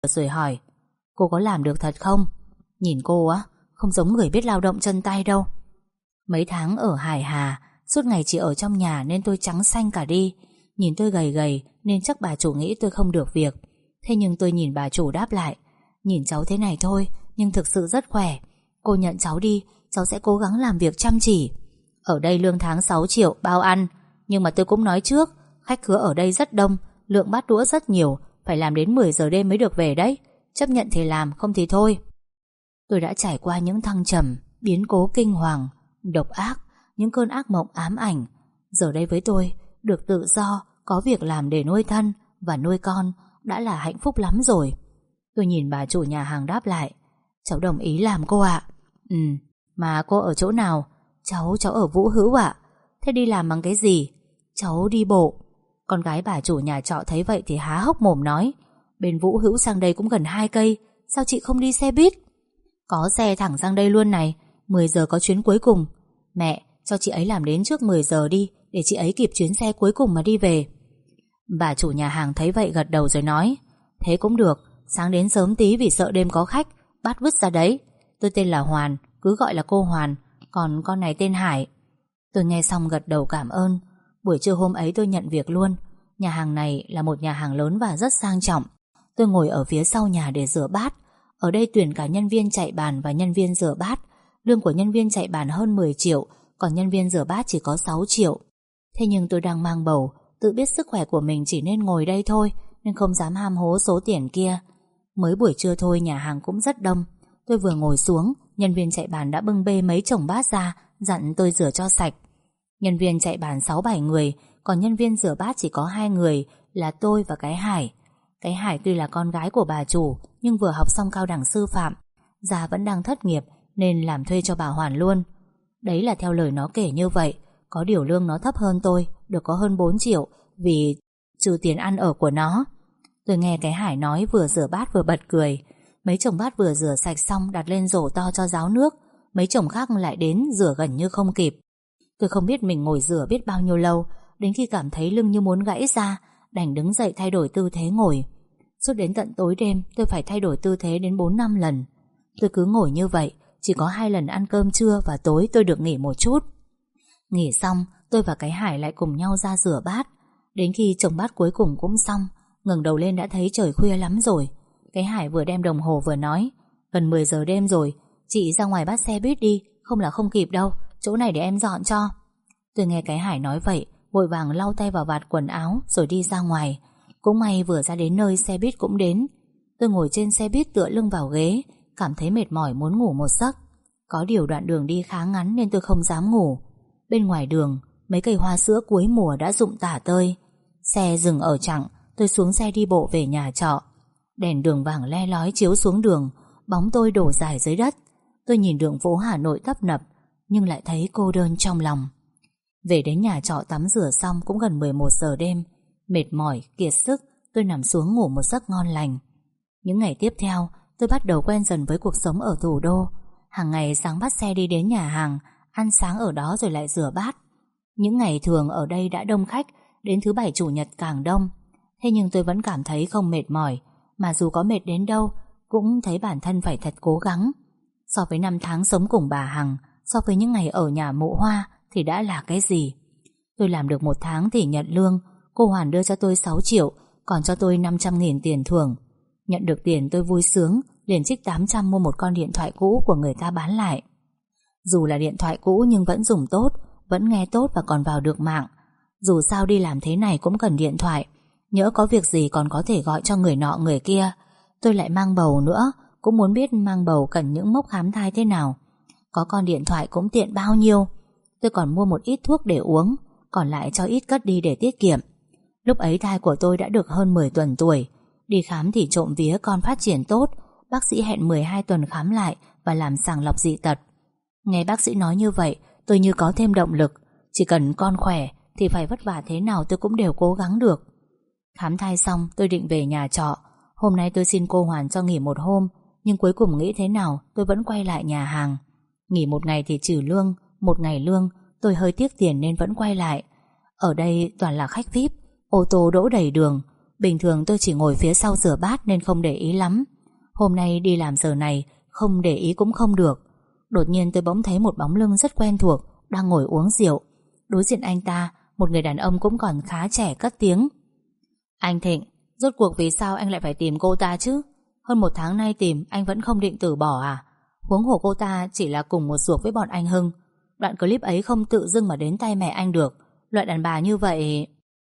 rồi hỏi: cô có làm được thật không? Nhìn cô á, không giống người biết lao động chân tay đâu. Mấy tháng ở Hải Hà, suốt ngày chỉ ở trong nhà nên tôi trắng xanh cả đi. Nhìn tôi gầy gầy nên chắc bà chủ nghĩ tôi không được việc. Thế nhưng tôi nhìn bà chủ đáp lại: nhìn cháu thế này thôi, nhưng thực sự rất khỏe. Cô nhận cháu đi, cháu sẽ cố gắng làm việc chăm chỉ. Ở đây lương tháng 6 triệu bao ăn. Nhưng mà tôi cũng nói trước, khách khứa ở đây rất đông, lượng bát đũa rất nhiều, phải làm đến 10 giờ đêm mới được về đấy. Chấp nhận thì làm, không thì thôi. Tôi đã trải qua những thăng trầm, biến cố kinh hoàng, độc ác, những cơn ác mộng ám ảnh. Giờ đây với tôi, được tự do, có việc làm để nuôi thân và nuôi con đã là hạnh phúc lắm rồi. Tôi nhìn bà chủ nhà hàng đáp lại: cháu đồng ý làm cô ạ. Mà cô ở chỗ nào? Cháu ở Vũ Hữu ạ. Thế đi làm bằng cái gì? Cháu đi bộ. Con gái bà chủ nhà trọ thấy vậy thì há hốc mồm nói: bên Vũ Hữu sang đây cũng gần 2 cây, sao chị không đi xe buýt? Có xe thẳng sang đây luôn này, 10 giờ có chuyến cuối cùng. Mẹ, cho chị ấy làm đến trước 10 giờ đi, để chị ấy kịp chuyến xe cuối cùng mà đi về. Bà chủ nhà hàng thấy vậy gật đầu rồi nói: thế cũng được, sáng đến sớm tí vì sợ đêm có khách, bắt vứt ra đấy. Tôi tên là Hoàn, cứ gọi là cô Hoàn, còn con này tên Hải. Tôi nghe xong gật đầu cảm ơn. Buổi trưa hôm ấy tôi nhận việc luôn. Nhà hàng này là một nhà hàng lớn và rất sang trọng. Tôi ngồi ở phía sau nhà để rửa bát. Ở đây tuyển cả nhân viên chạy bàn và nhân viên rửa bát. Lương của nhân viên chạy bàn hơn 10 triệu, còn nhân viên rửa bát chỉ có 6 triệu. Thế nhưng tôi đang mang bầu, tự biết sức khỏe của mình chỉ nên ngồi đây thôi, nên không dám ham hố số tiền kia. Mới buổi trưa thôi nhà hàng cũng rất đông. Tôi vừa ngồi xuống, nhân viên chạy bàn đã bưng bê mấy chồng bát ra, dặn tôi rửa cho sạch. Nhân viên chạy bàn 6-7 người, còn nhân viên rửa bát chỉ có 2 người, là tôi và cái Hải. Cái Hải tuy là con gái của bà chủ, nhưng vừa học xong cao đẳng sư phạm, già vẫn đang thất nghiệp nên làm thuê cho bà Hoàn luôn. Đấy là theo lời nó kể như vậy. Có điều lương nó thấp hơn tôi, được có hơn 4 triệu, vì trừ tiền ăn ở của nó. Tôi nghe cái Hải nói vừa rửa bát vừa bật cười. Mấy chồng bát vừa rửa sạch xong đặt lên rổ to cho ráo nước, mấy chồng khác lại đến rửa gần như không kịp. Tôi không biết mình ngồi rửa biết bao nhiêu lâu, đến khi cảm thấy lưng như muốn gãy ra, đành đứng dậy thay đổi tư thế ngồi. Suốt đến tận tối đêm tôi phải thay đổi tư thế đến 4-5 lần. Tôi cứ ngồi như vậy, chỉ có 2 lần ăn cơm trưa và tối tôi được nghỉ một chút. Nghỉ xong tôi và cái Hải lại cùng nhau ra rửa bát. Đến khi chồng bát cuối cùng cũng xong, ngẩng đầu lên đã thấy trời khuya lắm rồi. Cái Hải vừa đem đồng hồ vừa nói: gần 10 giờ đêm rồi, chị ra ngoài bắt xe buýt đi, không là không kịp đâu, chỗ này để em dọn cho. Tôi nghe cái Hải nói vậy, vội vàng lau tay vào vạt quần áo rồi đi ra ngoài. Cũng may vừa ra đến nơi xe buýt cũng đến. Tôi ngồi trên xe buýt tựa lưng vào ghế, cảm thấy mệt mỏi muốn ngủ một giấc. Có điều đoạn đường đi khá ngắn nên tôi không dám ngủ. Bên ngoài đường, mấy cây hoa sữa cuối mùa đã rụng tả tơi. Xe dừng ở chặng, tôi xuống xe đi bộ về nhà trọ. Đèn đường vàng le lói chiếu xuống đường, bóng tôi đổ dài dưới đất. Tôi nhìn đường phố Hà Nội tấp nập, nhưng lại thấy cô đơn trong lòng. Về đến nhà trọ tắm rửa xong cũng gần 11 giờ đêm. Mệt mỏi, kiệt sức, tôi nằm xuống ngủ một giấc ngon lành. Những ngày tiếp theo, tôi bắt đầu quen dần với cuộc sống ở thủ đô. Hàng ngày sáng bắt xe đi đến nhà hàng, ăn sáng ở đó rồi lại rửa bát. Những ngày thường ở đây đã đông khách, đến thứ Bảy Chủ nhật càng đông. Thế nhưng tôi vẫn cảm thấy không mệt mỏi, mà dù có mệt đến đâu cũng thấy bản thân phải thật cố gắng. So với 5 tháng sống cùng bà Hằng, so với những ngày ở nhà mụ Hoa thì đã là cái gì. Tôi làm được 1 tháng thì nhận lương. Cô Hoàn đưa cho tôi 6 triệu, còn cho tôi 500.000 tiền thưởng. Nhận được tiền tôi vui sướng, liền trích 800 mua một con điện thoại cũ của người ta bán lại. Dù là điện thoại cũ nhưng vẫn dùng tốt, vẫn nghe tốt và còn vào được mạng. Dù sao đi làm thế này cũng cần điện thoại, nhỡ có việc gì còn có thể gọi cho người nọ người kia. Tôi lại mang bầu nữa, cũng muốn biết mang bầu cần những mốc khám thai thế nào. Có con điện thoại cũng tiện bao nhiêu. Tôi còn mua một ít thuốc để uống, còn lại cho ít cất đi để tiết kiệm. Lúc ấy thai của tôi đã được hơn 10 tuần tuổi. Đi khám thì trộm vía con phát triển tốt. Bác sĩ hẹn 12 tuần khám lại và làm sàng lọc dị tật. Nghe bác sĩ nói như vậy, tôi như có thêm động lực. Chỉ cần con khỏe thì phải vất vả thế nào tôi cũng đều cố gắng được. Khám thai xong tôi định về nhà trọ. Hôm nay tôi xin cô Hoàn cho nghỉ một hôm, nhưng cuối cùng nghĩ thế nào tôi vẫn quay lại nhà hàng. Nghỉ một ngày thì trừ lương, một ngày lương. Tôi hơi tiếc tiền nên vẫn quay lại. Ở đây toàn là khách VIP, ô tô đỗ đầy đường. Bình thường tôi chỉ ngồi phía sau rửa bát nên không để ý lắm. Hôm nay đi làm giờ này, không để ý cũng không được. Đột nhiên tôi bỗng thấy một bóng lưng rất quen thuộc đang ngồi uống rượu. Đối diện anh ta, một người đàn ông cũng còn khá trẻ cất tiếng: "Anh Thịnh, rốt cuộc vì sao anh lại phải tìm cô ta chứ? Hơn 1 tháng nay tìm anh vẫn không định từ bỏ à? Huống hồ cô ta chỉ là cùng một ruột với bọn anh Hưng. Đoạn clip ấy không tự dưng mà đến tay mẹ anh được. Loại đàn bà như vậy..."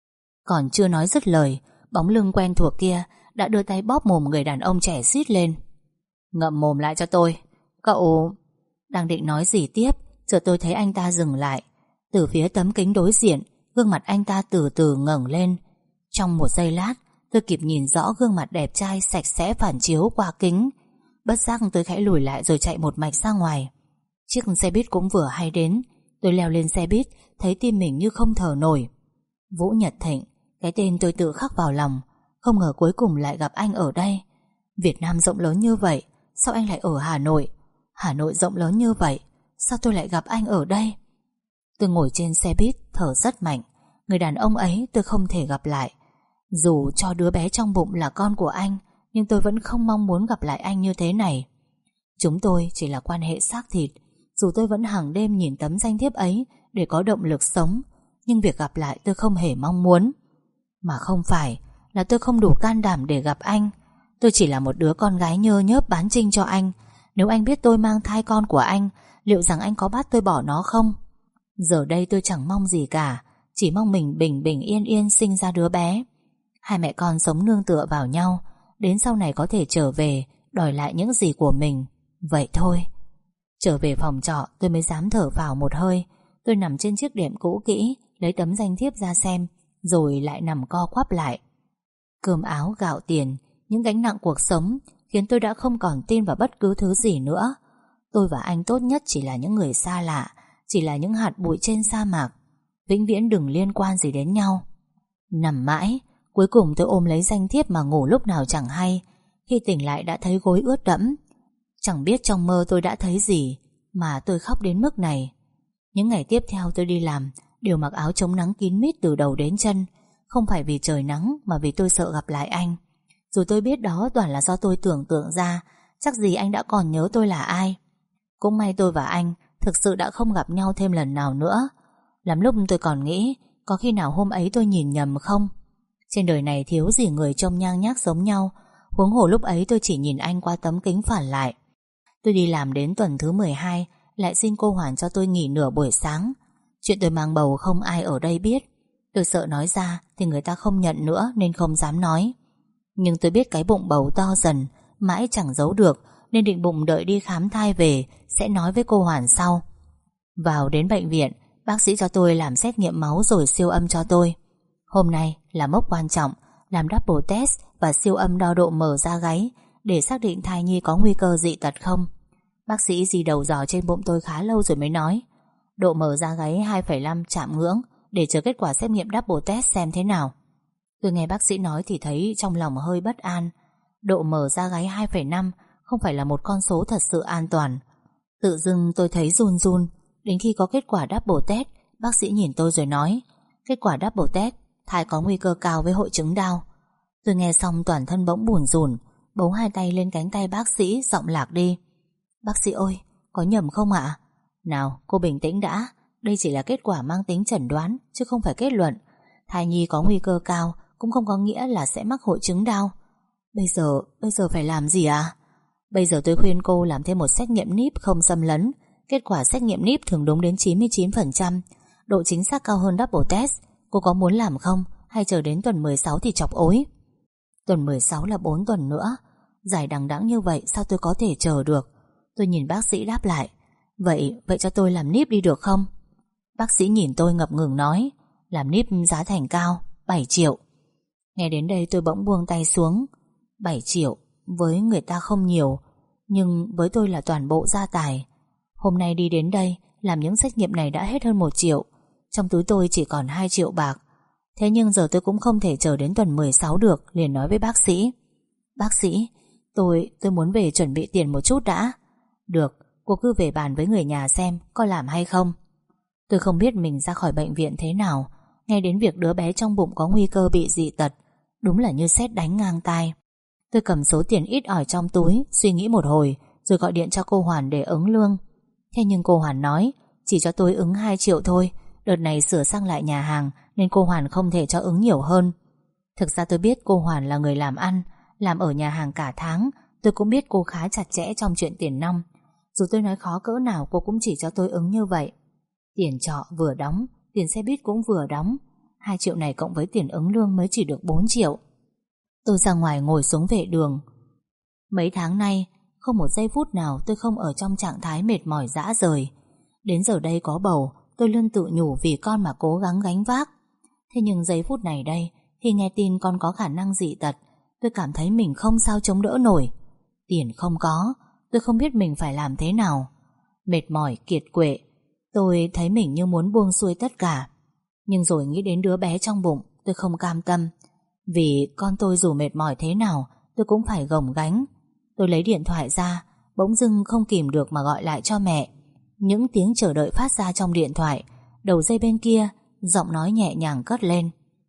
Còn chưa nói dứt lời, bóng lưng quen thuộc kia đã đưa tay bóp mồm người đàn ông trẻ xít lên: "Ngậm mồm lại cho tôi. Cậu..." Đang định nói gì tiếp, chợt tôi thấy anh ta dừng lại. Từ phía tấm kính đối diện, gương mặt anh ta từ từ ngẩng lên. Trong một giây lát, tôi kịp nhìn rõ gương mặt đẹp trai sạch sẽ phản chiếu qua kính. Bất giác tôi khẽ lùi lại rồi chạy một mạch ra ngoài. Chiếc xe buýt cũng vừa hay đến. Tôi leo lên xe buýt, thấy tim mình như không thở nổi. Vũ Nhật Thịnh, cái tên tôi tự khắc vào lòng. Không ngờ cuối cùng lại gặp anh ở đây. Việt Nam rộng lớn như vậy, sao anh lại ở Hà Nội? Hà Nội rộng lớn như vậy, sao tôi lại gặp anh ở đây? Tôi ngồi trên xe buýt, thở rất mạnh. Người đàn ông ấy tôi không thể gặp lại. Dù cho đứa bé trong bụng là con của anh, nhưng tôi vẫn không mong muốn gặp lại anh như thế này. Chúng tôi chỉ là quan hệ xác thịt. Dù tôi vẫn hàng đêm nhìn tấm danh thiếp ấy để có động lực sống, nhưng việc gặp lại tôi không hề mong muốn. Mà không phải là tôi không đủ can đảm để gặp anh. Tôi chỉ là một đứa con gái nhơ nhớp bán trinh cho anh. Nếu anh biết tôi mang thai con của anh, liệu rằng anh có bắt tôi bỏ nó không? Giờ đây tôi chẳng mong gì cả, chỉ mong mình bình bình yên yên sinh ra đứa bé. Hai mẹ con sống nương tựa vào nhau, đến sau này có thể trở về đòi lại những gì của mình. Vậy thôi. Trở về phòng trọ tôi mới dám thở vào một hơi. Tôi nằm trên chiếc đệm cũ kỹ, lấy tấm danh thiếp ra xem, rồi lại nằm co quắp lại. Cơm áo gạo tiền, những gánh nặng cuộc sống khiến tôi đã không còn tin vào bất cứ thứ gì nữa. Tôi và anh tốt nhất chỉ là những người xa lạ, chỉ là những hạt bụi trên sa mạc, vĩnh viễn đừng liên quan gì đến nhau. Nằm mãi, cuối cùng tôi ôm lấy danh thiếp mà ngủ lúc nào chẳng hay. Khi tỉnh lại đã thấy gối ướt đẫm. Chẳng biết trong mơ tôi đã thấy gì mà tôi khóc đến mức này. Những ngày tiếp theo tôi đi làm đều mặc áo chống nắng kín mít từ đầu đến chân. Không phải vì trời nắng mà vì tôi sợ gặp lại anh. Dù tôi biết đó toàn là do tôi tưởng tượng ra, chắc gì anh đã còn nhớ tôi là ai. Cũng may tôi và anh thực sự đã không gặp nhau thêm lần nào nữa. Lắm lúc tôi còn nghĩ có khi nào hôm ấy tôi nhìn nhầm không. Trên đời này thiếu gì người trông nhang nhác giống nhau. Huống hồ lúc ấy tôi chỉ nhìn anh qua tấm kính phản lại. Tôi đi làm đến tuần thứ 12, lại xin cô Hoàn cho tôi nghỉ nửa buổi sáng. Chuyện tôi mang bầu không ai ở đây biết. Tôi sợ nói ra thì người ta không nhận nữa nên không dám nói. Nhưng tôi biết cái bụng bầu to dần, mãi chẳng giấu được, nên định bụng đợi đi khám thai về sẽ nói với cô Hoàn sau. Vào đến bệnh viện, bác sĩ cho tôi làm xét nghiệm máu rồi siêu âm cho tôi. Hôm nay là mốc quan trọng, làm double test và siêu âm đo độ mở da gáy để xác định thai nhi có nguy cơ dị tật không. Bác sĩ dì đầu dò trên bụng tôi khá lâu rồi mới nói độ mở da gáy 2,5 chạm ngưỡng, để chờ kết quả xét nghiệm double test xem thế nào. Tôi nghe bác sĩ nói thì thấy trong lòng hơi bất an. Độ mở da gáy 2,5 không phải là một con số thật sự an toàn. Tự dưng tôi thấy run run. Đến khi có kết quả double test, bác sĩ nhìn tôi rồi nói kết quả double test, thai có nguy cơ cao với hội chứng Down. Tôi nghe xong toàn thân bỗng bủn rủn, bấu hai tay lên cánh tay bác sĩ, giọng lạc đi. Bác sĩ ơi, có nhầm không ạ? Nào, cô bình tĩnh đã. Đây chỉ là kết quả mang tính chẩn đoán, chứ không phải kết luận. Thai nhi có nguy cơ cao cũng không có nghĩa là sẽ mắc hội chứng Down. Bây giờ phải làm gì ạ? Bây giờ tôi khuyên cô làm thêm một xét nghiệm níp không xâm lấn. Kết quả xét nghiệm níp thường đúng đến 99%, độ chính xác cao hơn double test. Cô có muốn làm không? Hay chờ đến tuần 16 thì chọc ối? Tuần 16 là 4 tuần nữa. Dài đằng đẵng như vậy sao tôi có thể chờ được? Tôi nhìn bác sĩ đáp lại Vậy cho tôi làm níp đi được không? Bác sĩ nhìn tôi ngập ngừng nói làm níp giá thành cao, 7 triệu. Nghe đến đây tôi bỗng buông tay xuống. 7 triệu với người ta không nhiều, nhưng với tôi là toàn bộ gia tài. Hôm nay đi đến đây làm những xét nghiệm này đã hết hơn 1 triệu. Trong túi tôi chỉ còn 2 triệu bạc. Thế nhưng giờ tôi cũng không thể chờ đến tuần 16 được, liền nói với bác sĩ. Bác sĩ, tôi muốn về chuẩn bị tiền một chút đã. Được, cô cứ về bàn với người nhà xem có làm hay không. Tôi không biết mình ra khỏi bệnh viện thế nào. Nghe đến việc đứa bé trong bụng có nguy cơ bị dị tật, Đúng là như sét đánh ngang tai. Tôi cầm số tiền ít ỏi trong túi, suy nghĩ một hồi rồi gọi điện cho cô Hoàn để ứng lương. Thế nhưng cô Hoàn nói chỉ cho tôi ứng 2 triệu thôi. Đợt này sửa sang lại nhà hàng nên cô Hoàn không thể cho ứng nhiều hơn. Thực ra tôi biết cô Hoàn là người làm ăn, làm ở nhà hàng cả tháng. Tôi cũng biết cô khá chặt chẽ trong chuyện tiền nong. Dù tôi nói khó cỡ nào cô cũng chỉ cho tôi ứng như vậy. Tiền trọ vừa đóng, tiền xe buýt cũng vừa đóng. 2 triệu này cộng với tiền ứng lương mới chỉ được 4 triệu. Tôi ra ngoài ngồi xuống vệ đường. Mấy tháng nay không một giây phút nào tôi không ở trong trạng thái mệt mỏi rã rời. Đến giờ đây có bầu, tôi luôn tự nhủ vì con mà cố gắng gánh vác. Thế nhưng giây phút này đây, khi nghe tin con có khả năng dị tật, tôi cảm thấy mình không sao chống đỡ nổi. Tiền không có, tôi không biết mình phải làm thế nào. Mệt mỏi kiệt quệ, tôi thấy mình như muốn buông xuôi tất cả. Nhưng rồi nghĩ đến đứa bé trong bụng, tôi không cam tâm. Vì con tôi dù mệt mỏi thế nào, tôi cũng phải gồng gánh. Tôi lấy điện thoại ra, bỗng dưng không kìm được mà gọi lại cho mẹ. Những tiếng chờ đợi phát ra trong điện thoại. Đầu dây bên kia, giọng nói nhẹ nhàng cất lên.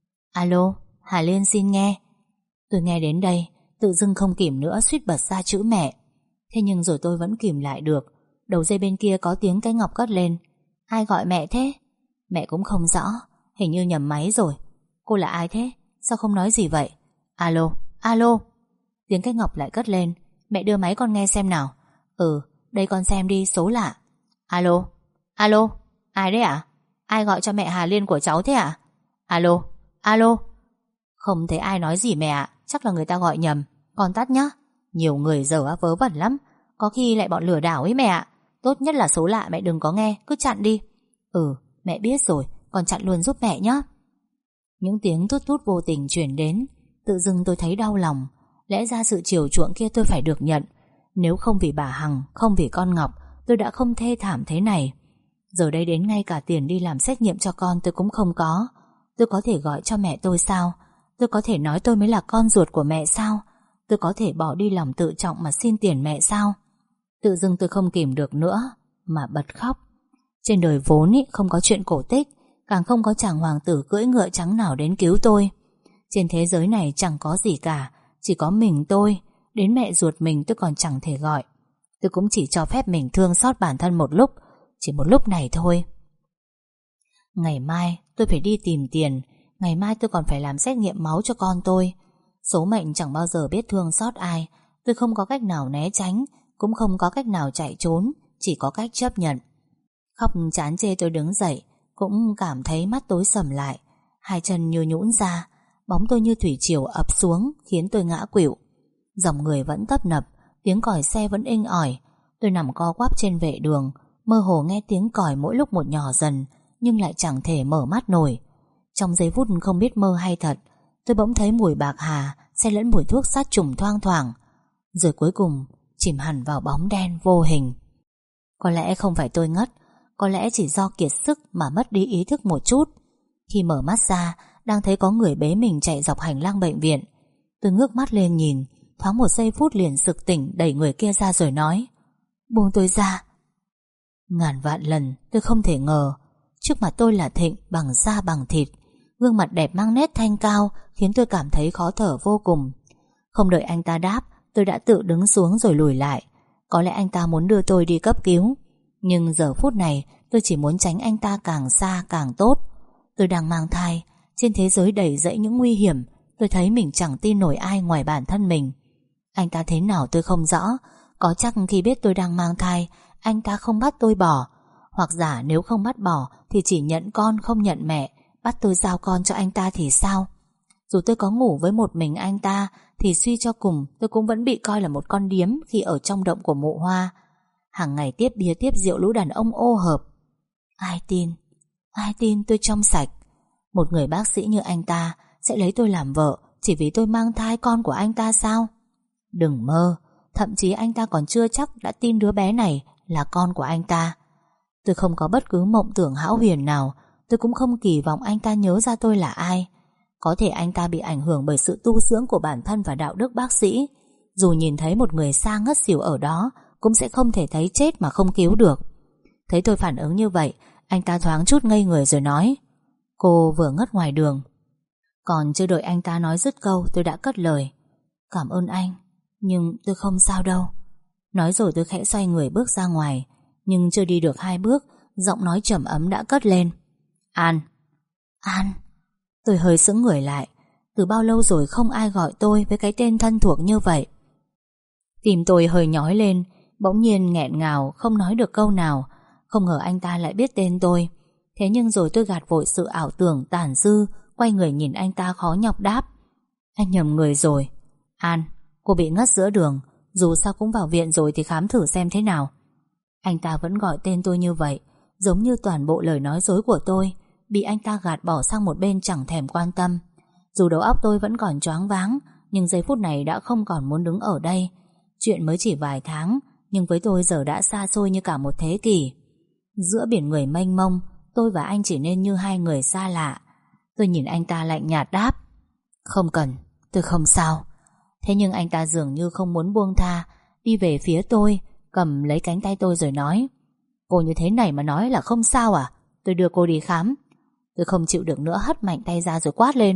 Alo, Hà Liên xin nghe. Tôi nghe đến đây, tự dưng không kìm nữa suýt bật ra chữ mẹ. Thế nhưng rồi tôi vẫn kìm lại được. Đầu dây bên kia có tiếng cái ngọc cất lên. Ai gọi mẹ thế? Mẹ cũng không rõ, hình như nhầm máy rồi. Cô là ai thế? Sao không nói gì vậy? Alo, alo. Tiếng cái ngọc lại cất lên. Mẹ đưa máy con nghe xem nào. Ừ, đây con xem đi, số lạ. Alo, alo. Ai đấy ạ? Ai gọi cho mẹ Hà Liên của cháu thế ạ? Alo, alo. Không thấy ai nói gì mẹ ạ. Chắc là người ta gọi nhầm. Con tắt nhá. Nhiều người giờ vớ vẩn lắm. Có khi lại bọn lừa đảo ấy mẹ ạ. Tốt nhất là số lạ mẹ đừng có nghe, cứ chặn đi. Ừ, mẹ biết rồi, con chặn luôn giúp mẹ nhé. Những tiếng tút tút vô tình truyền đến. Tự dưng tôi thấy đau lòng. Lẽ ra sự chiều chuộng kia tôi phải được nhận. Nếu không vì bà Hằng, không vì con Ngọc, tôi đã không thê thảm thế này. Giờ đây đến ngay cả tiền đi làm xét nghiệm cho con tôi cũng không có. Tôi có thể gọi cho mẹ tôi sao? Tôi có thể nói tôi mới là con ruột của mẹ sao? Tôi có thể bỏ đi lòng tự trọng mà xin tiền mẹ sao? Tự dưng tôi không kìm được nữa mà bật khóc. Trên đời vốn ý, không có chuyện cổ tích, càng không có chàng hoàng tử cưỡi ngựa trắng nào đến cứu tôi. Trên thế giới này chẳng có gì cả, chỉ có mình tôi. Đến mẹ ruột mình tôi còn chẳng thể gọi. Tôi cũng chỉ cho phép mình thương xót bản thân một lúc, chỉ một lúc này thôi. Ngày mai tôi phải đi tìm tiền. Ngày mai tôi còn phải làm xét nghiệm máu cho con tôi. Số mệnh chẳng bao giờ biết thương xót ai. Tôi không có cách nào né tránh, cũng không có cách nào chạy trốn, chỉ có cách chấp nhận. Khóc chán chê tôi đứng dậy, cũng cảm thấy mắt tối sầm lại. Hai chân như nhũn ra, bóng tôi như thủy triều ập xuống, khiến tôi ngã khuỵu. Dòng người vẫn tấp nập, tiếng còi xe vẫn inh ỏi. Tôi nằm co quắp trên vệ đường, mơ hồ nghe tiếng còi mỗi lúc một nhỏ dần, nhưng lại chẳng thể mở mắt nổi. Trong giây phút không biết mơ hay thật, tôi bỗng thấy mùi bạc hà xen lẫn mùi thuốc sát trùng thoang thoảng, rồi cuối cùng chìm hẳn vào bóng đen vô hình. Có lẽ không phải tôi ngất, có lẽ chỉ do kiệt sức mà mất đi ý thức một chút. Khi mở mắt ra, đang thấy có người bế mình chạy dọc hành lang bệnh viện. Tôi ngước mắt lên nhìn, thoáng một giây phút liền sực tỉnh, đẩy người kia ra rồi nói: buông tôi ra. Ngàn vạn lần tôi không thể ngờ trước mặt tôi là Thịnh bằng da bằng thịt. Gương mặt đẹp mang nét thanh cao khiến tôi cảm thấy khó thở vô cùng. Không đợi anh ta đáp, tôi đã tự đứng xuống rồi lùi lại. Có lẽ anh ta muốn đưa tôi đi cấp cứu, nhưng giờ phút này tôi chỉ muốn tránh anh ta càng xa càng tốt. Tôi đang mang thai, trên thế giới đầy dẫy những nguy hiểm. Tôi thấy mình chẳng tin nổi ai ngoài bản thân mình. Anh ta thế nào tôi không rõ. Có chắc khi biết tôi đang mang thai, anh ta không bắt tôi bỏ. Hoặc giả nếu không bắt bỏ thì chỉ nhận con không nhận mẹ, bắt tôi giao con cho anh ta thì sao? Dù tôi có ngủ với một mình anh ta thì suy cho cùng tôi cũng vẫn bị coi là một con điếm khi ở trong động của mụ Hoa. Hàng ngày tiếp bia tiếp rượu lũ đàn ông ô hợp. Ai tin tôi trong sạch? Một người bác sĩ như anh ta sẽ lấy tôi làm vợ chỉ vì tôi mang thai con của anh ta sao? Đừng mơ. Thậm chí anh ta còn chưa chắc đã tin đứa bé này là con của anh ta. Tôi không có bất cứ mộng tưởng hão huyền nào. Tôi cũng không kỳ vọng anh ta nhớ ra tôi là ai. Có thể anh ta bị ảnh hưởng bởi sự tu dưỡng của bản thân và đạo đức bác sĩ. Dù nhìn thấy một người xa ngất xỉu ở đó, cũng sẽ không thể thấy chết mà không cứu được. Thấy tôi phản ứng như vậy, anh ta thoáng chút ngây người rồi nói: cô vừa ngất ngoài đường. Còn chưa đợi anh ta nói dứt câu, tôi đã cất lời: Cảm ơn anh, nhưng tôi không sao đâu. Nói rồi tôi khẽ xoay người bước ra ngoài. Nhưng chưa đi được 2 bước, giọng nói trầm ấm đã cất lên: An. An. Tôi hơi sững người lại. Từ bao lâu rồi không ai gọi tôi với cái tên thân thuộc như vậy. Tim tôi hơi nhói lên, bỗng nhiên nghẹn ngào không nói được câu nào. Không ngờ anh ta lại biết tên tôi. Thế nhưng rồi tôi gạt vội sự ảo tưởng tàn dư, quay người nhìn anh ta khó nhọc đáp: Anh nhầm người rồi. An, cô bị ngất giữa đường. Dù sao cũng vào viện rồi thì khám thử xem thế nào. Anh ta vẫn gọi tên tôi như vậy, giống như toàn bộ lời nói dối của tôi bị anh ta gạt bỏ sang một bên chẳng thèm quan tâm. Dù đầu óc tôi vẫn còn choáng váng, nhưng giây phút này đã không còn muốn đứng ở đây. Chuyện mới chỉ vài tháng, nhưng với tôi giờ đã xa xôi như cả một thế kỷ. Giữa biển người mênh mông, tôi và anh chỉ nên như hai người xa lạ. Tôi nhìn anh ta lạnh nhạt đáp: Không cần, tôi không sao. Thế nhưng anh ta dường như không muốn buông tha, đi về phía tôi, cầm lấy cánh tay tôi rồi nói: Cô như thế này mà nói là không sao à? Tôi đưa cô đi khám. Tôi không chịu được nữa, hất mạnh tay ra rồi quát lên: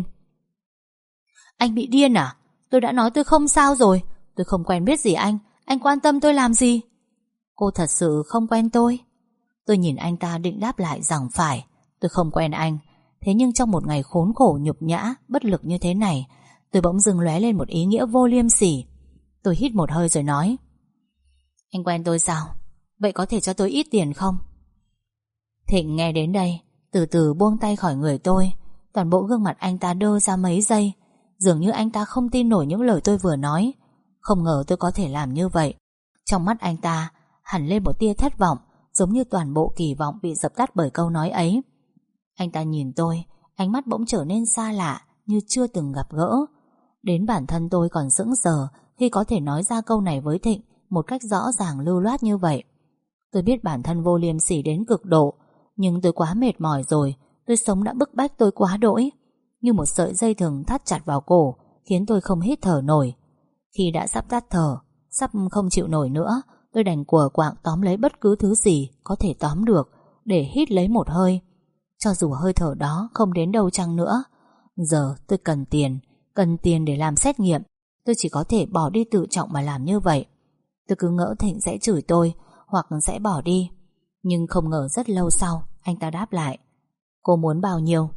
Anh bị điên à? Tôi đã nói tôi không sao rồi. Tôi không quen biết gì anh quan tâm tôi làm gì? Cô thật sự không quen tôi? Tôi nhìn anh ta định đáp lại rằng phải, tôi không quen anh. Thế nhưng trong một ngày khốn khổ nhục nhã, bất lực như thế này, tôi bỗng dưng lóe lên một ý nghĩa vô liêm sỉ. Tôi hít một hơi rồi nói: Anh quen tôi sao? Vậy có thể cho tôi ít tiền không? Thịnh nghe đến đây, từ từ buông tay khỏi người tôi. Toàn bộ gương mặt anh ta đơ ra mấy giây, dường như anh ta không tin nổi những lời tôi vừa nói. Không ngờ tôi có thể làm như vậy. Trong mắt anh ta hẳn lên một tia thất vọng, giống như toàn bộ kỳ vọng bị dập tắt bởi câu nói ấy. Anh ta nhìn tôi, ánh mắt bỗng trở nên xa lạ, như chưa từng gặp gỡ. Đến bản thân tôi còn sững sờ khi có thể nói ra câu này với Thịnh một cách rõ ràng lưu loát như vậy. Tôi biết bản thân vô liêm sỉ đến cực độ, nhưng tôi quá mệt mỏi rồi. Tôi sống đã bức bách tôi quá đỗi, như một sợi dây thừng thắt chặt vào cổ, khiến tôi không hít thở nổi. Khi đã sắp tắt thở, sắp không chịu nổi nữa, tôi đành quờ quạng tóm lấy bất cứ thứ gì có thể tóm được để hít lấy một hơi. Cho dù hơi thở đó không đến đâu chăng nữa, giờ tôi cần tiền để làm xét nghiệm. Tôi chỉ có thể bỏ đi tự trọng mà làm như vậy. Tôi cứ ngỡ Thịnh sẽ chửi tôi hoặc sẽ bỏ đi. Nhưng không ngờ rất lâu sau anh ta đáp lại: Cô muốn bao nhiêu?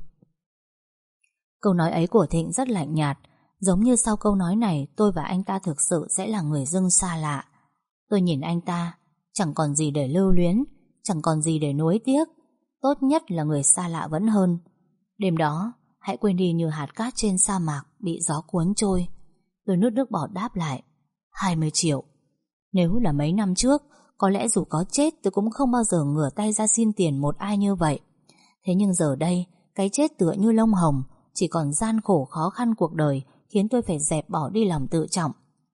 Câu nói ấy của Thịnh rất lạnh nhạt, giống như sau câu nói này tôi và anh ta thực sự sẽ là người dưng xa lạ. Tôi nhìn anh ta, chẳng còn gì để lưu luyến, chẳng còn gì để nuối tiếc. Tốt nhất là người xa lạ vẫn hơn. Đêm đó hãy quên đi như hạt cát trên sa mạc bị gió cuốn trôi. Tôi nuốt nước bọt đáp lại: 20 triệu. Nếu là mấy năm trước, có lẽ dù có chết tôi cũng không bao giờ ngửa tay ra xin tiền một ai như vậy. Thế nhưng giờ đây, cái chết tựa như lông hồng, chỉ còn gian khổ khó khăn cuộc đời khiến tôi phải dẹp bỏ đi lòng tự trọng.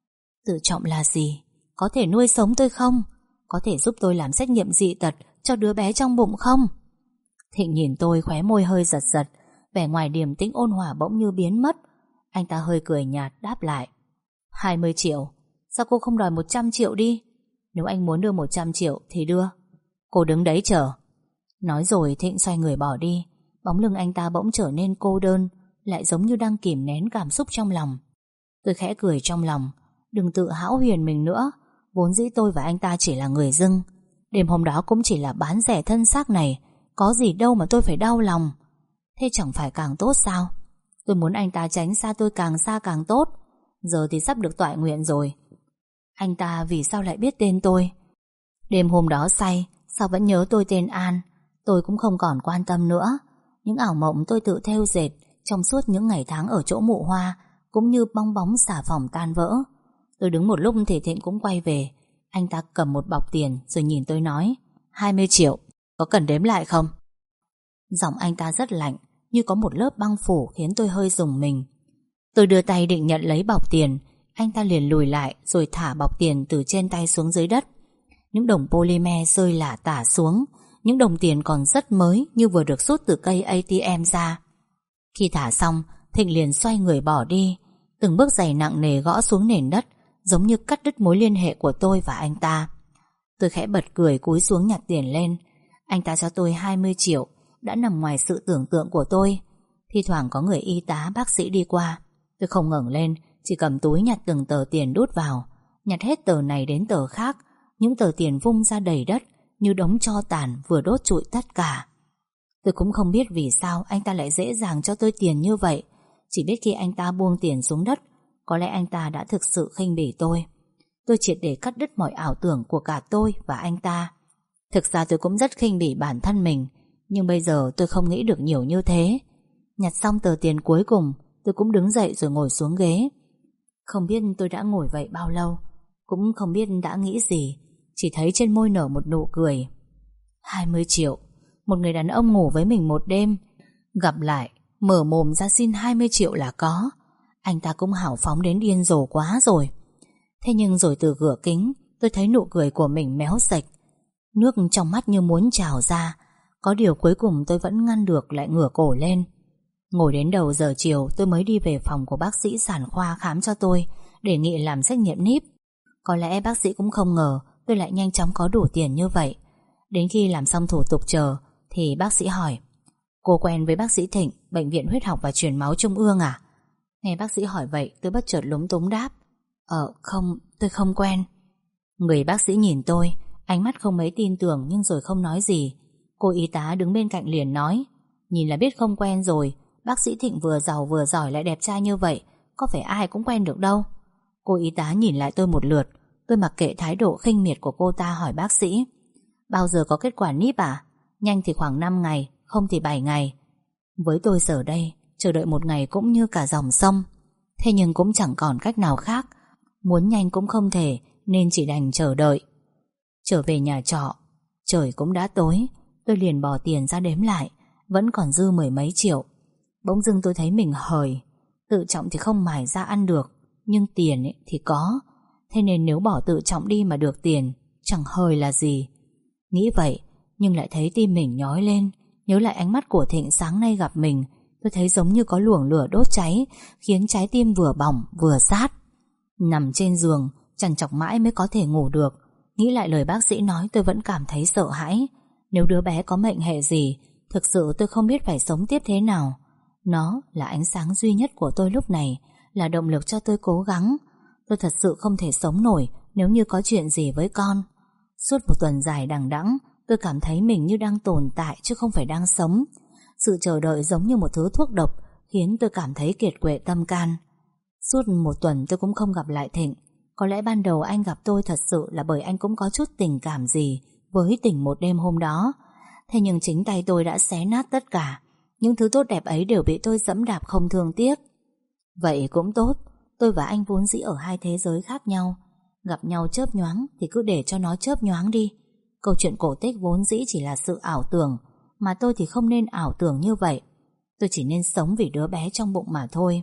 Tự trọng là gì? Có thể nuôi sống tôi không? Có thể giúp tôi làm xét nghiệm dị tật cho đứa bé trong bụng không? Thịnh nhìn tôi, khóe môi hơi giật giật, vẻ ngoài điềm tĩnh ôn hòa bỗng như biến mất. Anh ta hơi cười nhạt đáp lại: 20 triệu. Sao cô không đòi 100 triệu đi? Nếu anh muốn đưa 100 triệu thì đưa. Cô đứng đấy chờ. Nói rồi Thịnh xoay người bỏ đi. Bóng lưng anh ta bỗng trở nên cô đơn, lại giống như đang kìm nén cảm xúc trong lòng. Tôi khẽ cười trong lòng. Đừng tự hão huyền mình nữa. Vốn dĩ tôi và anh ta chỉ là người dưng. Đêm hôm đó cũng chỉ là bán rẻ thân xác này, có gì đâu mà tôi phải đau lòng. Thế chẳng phải càng tốt sao? Tôi muốn anh ta tránh xa tôi càng xa càng tốt. Giờ thì sắp được tọa nguyện rồi. Anh ta vì sao lại biết tên tôi? Đêm hôm đó say, sao vẫn nhớ tôi tên An? Tôi cũng không còn quan tâm nữa. Những ảo mộng tôi tự thêu dệt trong suốt những ngày tháng ở chỗ mụ hoa cũng như bong bóng xà phòng tan vỡ. Tôi đứng một lúc thì Thịnh cũng quay về. Anh ta cầm một bọc tiền rồi nhìn tôi nói: 20 triệu, có cần đếm lại không? Giọng anh ta rất lạnh, như có một lớp băng phủ khiến tôi hơi rùng mình. Tôi đưa tay định nhận lấy bọc tiền. Anh ta liền lùi lại rồi thả bọc tiền từ trên tay xuống dưới đất. Những đồng polymer rơi lả tả xuống. Những đồng tiền còn rất mới, như vừa được rút từ cây ATM ra. Khi thả xong, Thịnh liền xoay người bỏ đi. Từng bước giày nặng nề gõ xuống nền đất, giống như cắt đứt mối liên hệ của tôi và anh ta. Tôi khẽ bật cười cúi xuống nhặt tiền lên. Anh ta cho tôi 20 triệu đã nằm ngoài sự tưởng tượng của tôi. Thi thoảng có người y tá, bác sĩ đi qua. Tôi không ngẩng lên, chỉ cầm túi nhặt từng tờ tiền đút vào. Nhặt hết tờ này đến tờ khác. Những tờ tiền vung ra đầy đất, như đống tro tàn vừa đốt trụi tất cả. Tôi cũng không biết vì sao anh ta lại dễ dàng cho tôi tiền như vậy. Chỉ biết khi anh ta buông tiền xuống đất, có lẽ anh ta đã thực sự khinh bỉ tôi. Tôi triệt để cắt đứt mọi ảo tưởng của cả tôi và anh ta. Thực ra tôi cũng rất khinh bỉ bản thân mình, nhưng bây giờ tôi không nghĩ được nhiều như thế. Nhặt xong tờ tiền cuối cùng, tôi cũng đứng dậy rồi ngồi xuống ghế. Không biết tôi đã ngồi vậy bao lâu, cũng không biết đã nghĩ gì, chỉ thấy trên môi nở một nụ cười. 20 triệu, một người đàn ông ngủ với mình một đêm, gặp lại, mở mồm ra xin 20 triệu là có. Anh ta cũng hào phóng đến điên rồ quá rồi. Thế nhưng rồi từ cửa kính, tôi thấy nụ cười của mình méo sạch. Nước trong mắt như muốn trào ra. Có điều cuối cùng tôi vẫn ngăn được, lại ngửa cổ lên. Ngồi đến đầu giờ chiều, tôi mới đi về phòng của bác sĩ sản khoa khám cho tôi, đề nghị làm xét nghiệm níp. Có lẽ bác sĩ cũng không ngờ tôi lại nhanh chóng có đủ tiền như vậy. Đến khi làm xong thủ tục chờ, thì bác sĩ hỏi: cô quen với bác sĩ Thịnh, bệnh viện huyết học và truyền máu trung ương à? Nghe bác sĩ hỏi vậy, tôi bất chợt lúng túng đáp: không, tôi không quen. Người bác sĩ nhìn tôi, ánh mắt không mấy tin tưởng nhưng rồi không nói gì. Cô y tá đứng bên cạnh liền nói: nhìn là biết không quen rồi, bác sĩ Thịnh vừa giàu vừa giỏi lại đẹp trai như vậy, có phải ai cũng quen được đâu. Cô y tá nhìn lại tôi một lượt. Tôi mặc kệ thái độ khinh miệt của cô ta, hỏi bác sĩ: bao giờ có kết quả níp à? Nhanh thì khoảng 5 ngày, không thì 7 ngày. Với tôi giờ đây, chờ đợi một ngày cũng như cả dòng sông. Thế nhưng cũng chẳng còn cách nào khác. Muốn nhanh cũng không thể, nên chỉ đành chờ đợi. Trở về nhà trọ, trời cũng đã tối. Tôi liền bỏ tiền ra đếm lại, vẫn còn dư 10 mấy triệu. Bỗng dưng tôi thấy mình hời. Tự trọng thì không mài ra ăn được, nhưng tiền thì có. Thế nên nếu bỏ tự trọng đi mà được tiền, chẳng hời là gì. Nghĩ vậy, nhưng lại thấy tim mình nhói lên. Nhớ lại ánh mắt của Thịnh sáng nay gặp mình, tôi thấy giống như có luồng lửa đốt cháy, khiến trái tim vừa bỏng vừa rát. Nằm trên giường, trằn trọc mãi mới có thể ngủ được. Nghĩ lại lời bác sĩ nói, tôi vẫn cảm thấy sợ hãi. Nếu đứa bé có mệnh hệ gì, thực sự tôi không biết phải sống tiếp thế nào. Nó là ánh sáng duy nhất của tôi lúc này, là động lực cho tôi cố gắng. Tôi thật sự không thể sống nổi nếu như có chuyện gì với con. Suốt một tuần dài đằng đẵng, tôi cảm thấy mình như đang tồn tại chứ không phải đang sống. Sự chờ đợi giống như một thứ thuốc độc, khiến tôi cảm thấy kiệt quệ tâm can. Suốt một tuần tôi cũng không gặp lại Thịnh. Có lẽ ban đầu anh gặp tôi thật sự là bởi anh cũng có chút tình cảm gì với tình một đêm hôm đó. Thế nhưng chính tay tôi đã xé nát tất cả. Những thứ tốt đẹp ấy đều bị tôi dẫm đạp không thương tiếc. Vậy cũng tốt, tôi và anh vốn dĩ ở hai thế giới khác nhau. Gặp nhau chớp nhoáng thì cứ để cho nó chớp nhoáng đi. Câu chuyện cổ tích vốn dĩ chỉ là sự ảo tưởng, mà tôi thì không nên ảo tưởng như vậy. Tôi chỉ nên sống vì đứa bé trong bụng mà thôi.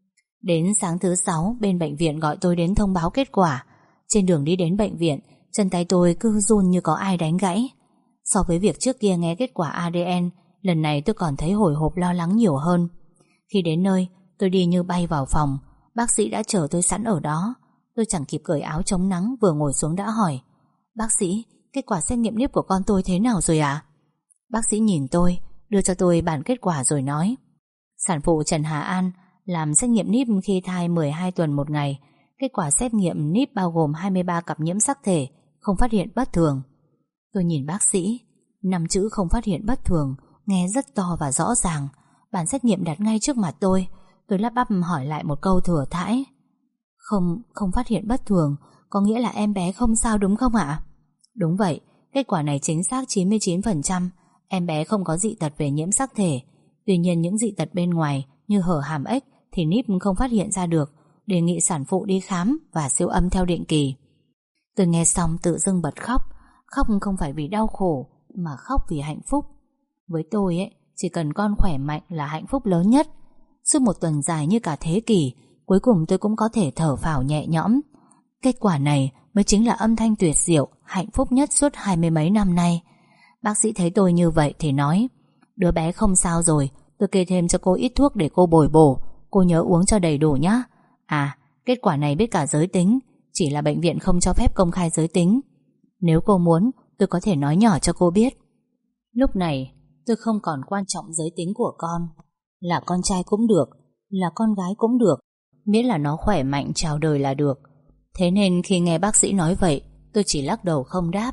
Đến sáng thứ 6, bên bệnh viện gọi tôi đến thông báo kết quả. Trên đường đi đến bệnh viện, chân tay tôi cứ run như có ai đánh gãy. So với việc trước kia nghe kết quả ADN, lần này tôi còn thấy hồi hộp lo lắng nhiều hơn. Khi đến nơi, tôi đi như bay vào phòng. Bác sĩ đã chờ tôi sẵn ở đó. Tôi chẳng kịp cởi áo chống nắng, vừa ngồi xuống đã hỏi: bác sĩ, kết quả xét nghiệm níp của con tôi thế nào rồi ạ? Bác sĩ nhìn tôi, đưa cho tôi bản kết quả rồi nói: sản phụ Trần Hà An làm xét nghiệm níp khi thai 12 tuần một ngày. Kết quả xét nghiệm níp bao gồm 23 cặp nhiễm sắc thể, không phát hiện bất thường. Tôi nhìn bác sĩ, 5 chữ không phát hiện bất thường nghe rất to và rõ ràng. Bản xét nghiệm đặt ngay trước mặt tôi. Tôi lắp bắp hỏi lại một câu thừa thãi: Không phát hiện bất thường có nghĩa là em bé không sao đúng không ạ? Đúng vậy, kết quả này chính xác 99%. Em bé không có dị tật về nhiễm sắc thể. Tuy nhiên những dị tật bên ngoài như hở hàm ếch thì níp không phát hiện ra được. Đề nghị sản phụ đi khám và siêu âm theo định kỳ. Tôi nghe xong tự dưng bật khóc. Khóc không phải vì đau khổ, mà khóc vì hạnh phúc. Với tôi chỉ cần con khỏe mạnh là hạnh phúc lớn nhất. Suốt một tuần dài như cả thế kỷ, cuối cùng tôi cũng có thể thở phào nhẹ nhõm. Kết quả này mới chính là âm thanh tuyệt diệu, hạnh phúc nhất suốt 20 mấy năm nay. Bác sĩ thấy tôi như vậy thì nói: đứa bé không sao rồi, tôi kê thêm cho cô ít thuốc để cô bồi bổ. Cô nhớ uống cho đầy đủ nhé. À, kết quả này biết cả giới tính, chỉ là bệnh viện không cho phép công khai giới tính. Nếu cô muốn, tôi có thể nói nhỏ cho cô biết. Lúc này tôi không còn quan trọng giới tính của con. Là con trai cũng được, là con gái cũng được, miễn là nó khỏe mạnh chào đời là được. Thế nên khi nghe bác sĩ nói vậy, tôi chỉ lắc đầu không đáp.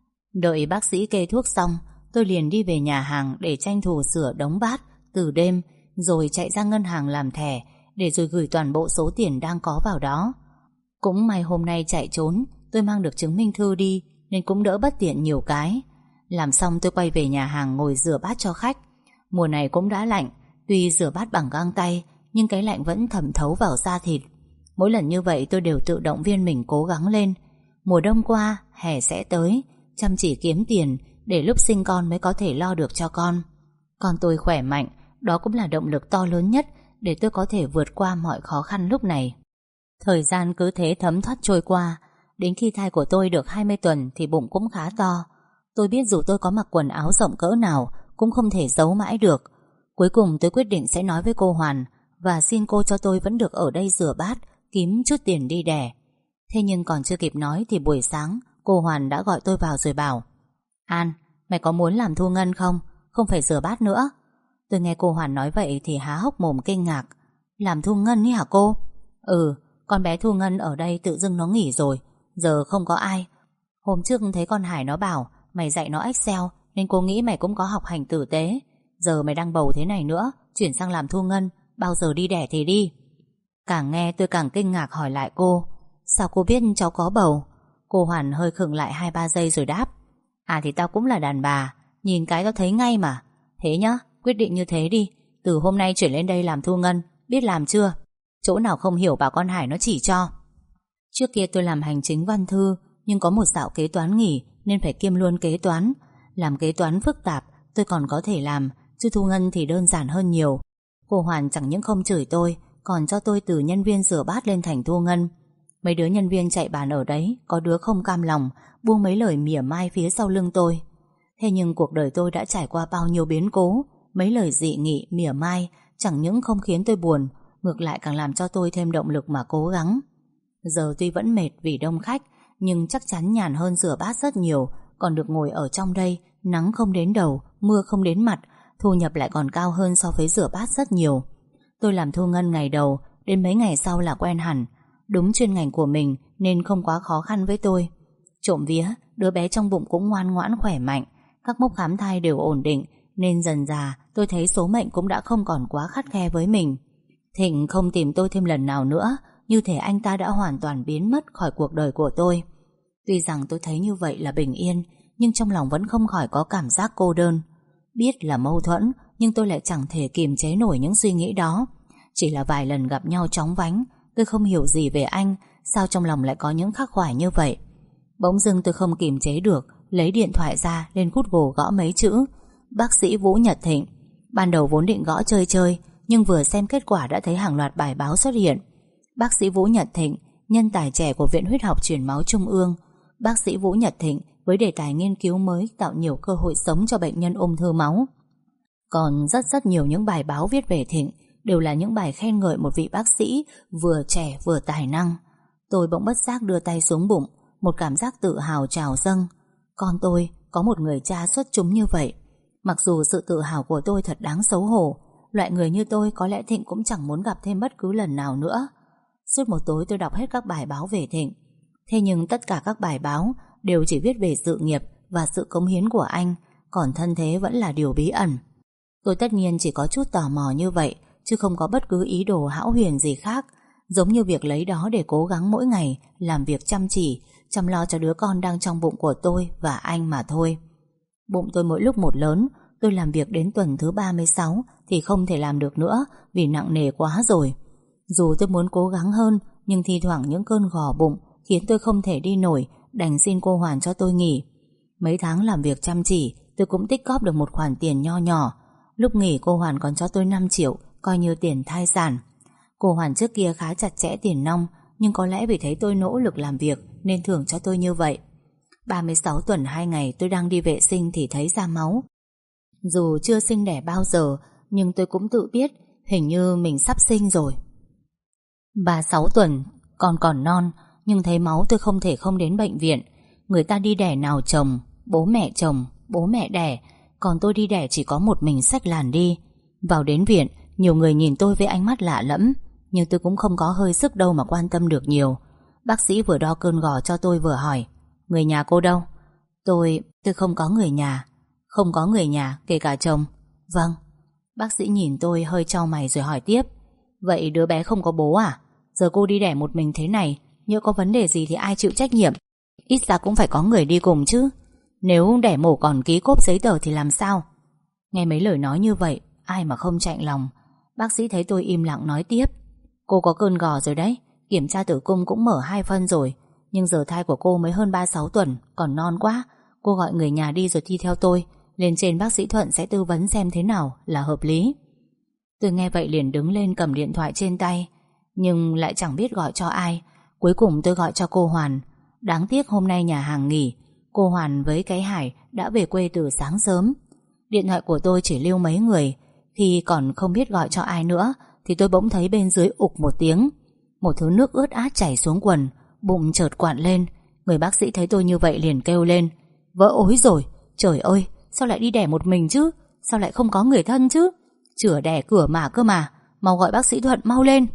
Đợi bác sĩ kê thuốc xong, tôi liền đi về nhà hàng để tranh thủ sửa đống bát từ đêm, rồi chạy ra ngân hàng làm thẻ để rồi gửi toàn bộ số tiền đang có vào đó. Cũng may hôm nay chạy trốn, tôi mang được chứng minh thư đi nên cũng đỡ bất tiện nhiều cái. Làm xong tôi quay về nhà hàng ngồi rửa bát cho khách. Mùa này cũng đã lạnh, tuy rửa bát bằng găng tay nhưng cái lạnh vẫn thẩm thấu vào da thịt. Mỗi lần như vậy tôi đều tự động viên mình cố gắng lên. Mùa đông qua, hè sẽ tới, chăm chỉ kiếm tiền để lúc sinh con mới có thể lo được cho con. Con tôi khỏe mạnh, đó cũng là động lực to lớn nhất để tôi có thể vượt qua mọi khó khăn lúc này. Thời gian cứ thế thấm thoát trôi qua. Đến khi thai của tôi được 20 tuần thì bụng cũng khá to. Tôi biết dù tôi có mặc quần áo rộng cỡ nào cũng không thể giấu mãi được. Cuối cùng tôi quyết định sẽ nói với cô Hoàn và xin cô cho tôi vẫn được ở đây rửa bát, kiếm chút tiền đi đẻ. Thế nhưng còn chưa kịp nói thì buổi sáng cô Hoàn đã gọi tôi vào rồi bảo: An, mày có muốn làm thu ngân không? Không phải rửa bát nữa. Tôi nghe cô Hoàn nói vậy thì há hốc mồm kinh ngạc. Làm thu ngân ý hả cô? Ừ, con bé thu ngân ở đây tự dưng nó nghỉ rồi, giờ không có ai. Hôm trước thấy con Hải nó bảo mày dạy nó Excel nên cô nghĩ mày cũng có học hành tử tế. Giờ mày đang bầu thế này nữa, chuyển sang làm thu ngân, bao giờ đi đẻ thì đi. Càng nghe tôi càng kinh ngạc hỏi lại cô: Sao cô biết cháu có bầu? Cô Hoàn hơi khựng lại 2-3 giây rồi đáp: À thì tao cũng là đàn bà, nhìn cái tao thấy ngay mà. Thế nhá, quyết định như thế đi. Từ hôm nay chuyển lên đây làm thu ngân, biết làm chưa? Chỗ nào không hiểu bảo con Hải nó chỉ cho. Trước kia tôi làm hành chính văn thư, nhưng có một xạo kế toán nghỉ nên phải kiêm luôn kế toán. Làm kế toán phức tạp tôi còn có thể làm, chứ thu ngân thì đơn giản hơn nhiều. Cô Hoàn chẳng những không chửi tôi, còn cho tôi từ nhân viên rửa bát lên thành thu ngân. Mấy đứa nhân viên chạy bàn ở đấy có đứa không cam lòng, buông mấy lời mỉa mai phía sau lưng tôi. Thế nhưng cuộc đời tôi đã trải qua bao nhiêu biến cố, mấy lời dị nghị mỉa mai chẳng những không khiến tôi buồn, ngược lại càng làm cho tôi thêm động lực mà cố gắng. Giờ tuy vẫn mệt vì đông khách, nhưng chắc chắn nhàn hơn rửa bát rất nhiều. Còn được ngồi ở trong đây, nắng không đến đầu, mưa không đến mặt, thu nhập lại còn cao hơn so với rửa bát rất nhiều. Tôi làm thu ngân ngày đầu, đến mấy ngày sau là quen hẳn. Đúng chuyên ngành của mình nên không quá khó khăn với tôi. Trộm vía, đứa bé trong bụng cũng ngoan ngoãn khỏe mạnh, các mốc khám thai đều ổn định, nên dần dà tôi thấy số mệnh cũng đã không còn quá khắt khe với mình. Thịnh không tìm tôi thêm lần nào nữa, như thể anh ta đã hoàn toàn biến mất khỏi cuộc đời của tôi. Tuy rằng tôi thấy như vậy là bình yên, nhưng trong lòng vẫn không khỏi có cảm giác cô đơn. Biết là mâu thuẫn, nhưng tôi lại chẳng thể kiềm chế nổi những suy nghĩ đó. Chỉ là vài lần gặp nhau chóng vánh, tôi không hiểu gì về anh, sao trong lòng lại có những khắc khoải như vậy. Bỗng dưng tôi không kiềm chế được, lấy điện thoại ra lên Google gõ mấy chữ: bác sĩ Vũ Nhật Thịnh. Ban đầu vốn định gõ chơi chơi, nhưng vừa xem kết quả đã thấy hàng loạt bài báo xuất hiện. Bác sĩ Vũ Nhật Thịnh, nhân tài trẻ của Viện Huyết học Truyền máu Trung ương. Bác sĩ Vũ Nhật Thịnh với đề tài nghiên cứu mới tạo nhiều cơ hội sống cho bệnh nhân ung thư máu. Còn rất nhiều những bài báo viết về Thịnh đều là những bài khen ngợi một vị bác sĩ vừa trẻ vừa tài năng. Tôi bỗng bất giác đưa tay xuống bụng, một cảm giác tự hào trào dâng. Con tôi có một người cha xuất chúng như vậy. Mặc dù sự tự hào của tôi thật đáng xấu hổ, loại người như tôi có lẽ Thịnh cũng chẳng muốn gặp thêm bất cứ lần nào nữa. Suốt một tối tôi đọc hết các bài báo về Thịnh. Thế nhưng tất cả các bài báo đều chỉ viết về sự nghiệp và sự cống hiến của anh, còn thân thế vẫn là điều bí ẩn. Tôi tất nhiên chỉ có chút tò mò như vậy, chứ không có bất cứ ý đồ hão huyền gì khác, giống như việc lấy đó để cố gắng mỗi ngày làm việc chăm chỉ, chăm lo cho đứa con đang trong bụng của tôi và anh mà thôi. Bụng tôi mỗi lúc một lớn, tôi làm việc đến tuần thứ 36 thì không thể làm được nữa vì nặng nề quá rồi. Dù tôi muốn cố gắng hơn, nhưng thi thoảng những cơn gò bụng khiến tôi không thể đi nổi, đành xin cô Hoàn cho tôi nghỉ. Mấy tháng làm việc chăm chỉ, tôi cũng tích góp được một khoản tiền nho nhỏ. Lúc nghỉ cô Hoàn còn cho tôi 5 triệu, coi như tiền thai sản. Cô Hoàn trước kia khá chặt chẽ tiền nong, nhưng có lẽ vì thấy tôi nỗ lực làm việc nên thưởng cho tôi như vậy. 36 tuần 2 ngày tôi đang đi vệ sinh thì thấy ra máu. Dù chưa sinh đẻ bao giờ, nhưng tôi cũng tự biết hình như mình sắp sinh rồi. 36 tuần, con còn non, nhưng thấy máu tôi không thể không đến bệnh viện. Người ta đi đẻ nào chồng, bố mẹ đẻ, còn tôi đi đẻ chỉ có một mình xách làn đi. Vào đến viện, nhiều người nhìn tôi với ánh mắt lạ lẫm, nhưng tôi cũng không có hơi sức đâu mà quan tâm được nhiều. Bác sĩ vừa đo cơn gò cho tôi vừa hỏi: người nhà cô đâu? Tôi không có người nhà. Không có người nhà, kể cả chồng? Vâng. Bác sĩ nhìn tôi hơi chau mày rồi hỏi tiếp: vậy đứa bé không có bố à? Giờ cô đi đẻ một mình thế này, nhỡ có vấn đề gì thì ai chịu trách nhiệm? Ít ra cũng phải có người đi cùng chứ. Nếu đẻ mổ còn ký cốp giấy tờ thì làm sao? Nghe mấy lời nói như vậy, ai mà không chạnh lòng. Bác sĩ thấy tôi im lặng nói tiếp: cô có cơn gò rồi đấy, kiểm tra tử cung cũng mở 2 phân rồi, nhưng giờ thai của cô mới hơn 36 tuần, còn non quá. Cô gọi người nhà đi rồi đi theo tôi lên trên, bác sĩ Thuận sẽ tư vấn xem thế nào là hợp lý. Tôi nghe vậy liền đứng lên cầm điện thoại trên tay, nhưng lại chẳng biết gọi cho ai. Cuối cùng tôi gọi cho cô Hoàn. Đáng tiếc hôm nay nhà hàng nghỉ, cô Hoàn với cái Hải đã về quê từ sáng sớm. Điện thoại của tôi chỉ lưu mấy người. Khi còn không biết gọi cho ai nữa thì tôi bỗng thấy bên dưới ục một tiếng. Một thứ nước ướt át chảy xuống quần, bụng chợt quặn lên. Người bác sĩ thấy tôi như vậy liền kêu lên: vỡ ối rồi, trời ơi, sao lại đi đẻ một mình chứ? Sao lại không có người thân chứ? Chửa đẻ cửa mà cơ mà, mau gọi bác sĩ Thuận mau lên.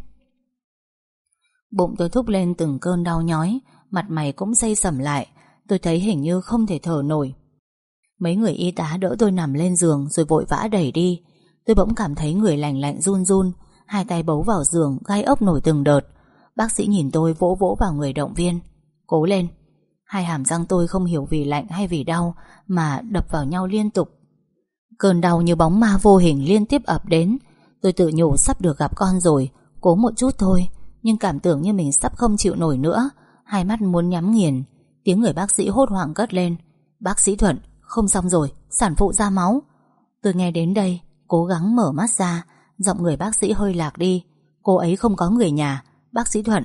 Bụng tôi thúc lên từng cơn đau nhói, mặt mày cũng xây sẩm lại. Tôi thấy hình như không thể thở nổi. Mấy người y tá đỡ tôi nằm lên giường rồi vội vã đẩy đi. Tôi bỗng cảm thấy người lạnh lạnh run run, hai tay bấu vào giường, gai ốc nổi từng đợt. Bác sĩ nhìn tôi vỗ vỗ vào người động viên: cố lên. Hai hàm răng tôi không hiểu vì lạnh hay vì đau mà đập vào nhau liên tục. Cơn đau như bóng ma vô hình liên tiếp ập đến. Tôi tự nhủ sắp được gặp con rồi, cố một chút thôi. Nhưng cảm tưởng như mình sắp không chịu nổi nữa, hai mắt muốn nhắm nghiền. Tiếng người bác sĩ hốt hoảng cất lên: bác sĩ Thuận, không xong rồi, sản phụ ra máu. Tôi nghe đến đây cố gắng mở mắt ra. Giọng người bác sĩ hơi lạc đi: cô ấy không có người nhà. Bác sĩ Thuận,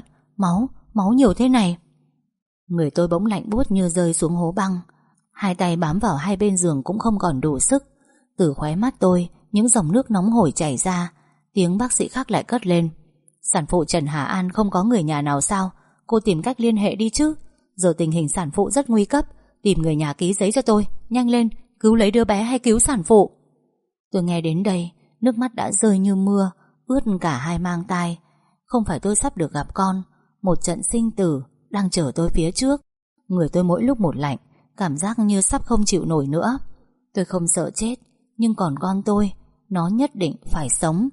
máu nhiều thế này. Người tôi bỗng lạnh buốt như rơi xuống hố băng. Hai tay bám vào hai bên giường cũng không còn đủ sức. Từ khóe mắt tôi những dòng nước nóng hổi chảy ra. Tiếng bác sĩ khác lại cất lên: sản phụ Trần Hà An không có người nhà nào sao? Cô tìm cách liên hệ đi chứ. Giờ tình hình sản phụ rất nguy cấp, tìm người nhà ký giấy cho tôi, nhanh lên, cứu lấy đứa bé hay cứu sản phụ. Tôi nghe đến đây, nước mắt đã rơi như mưa, ướt cả hai mang tai. Không phải tôi sắp được gặp con, một trận sinh tử đang chờ tôi phía trước. Người tôi mỗi lúc một lạnh, cảm giác như sắp không chịu nổi nữa. Tôi không sợ chết, nhưng còn con tôi, nó nhất định phải sống.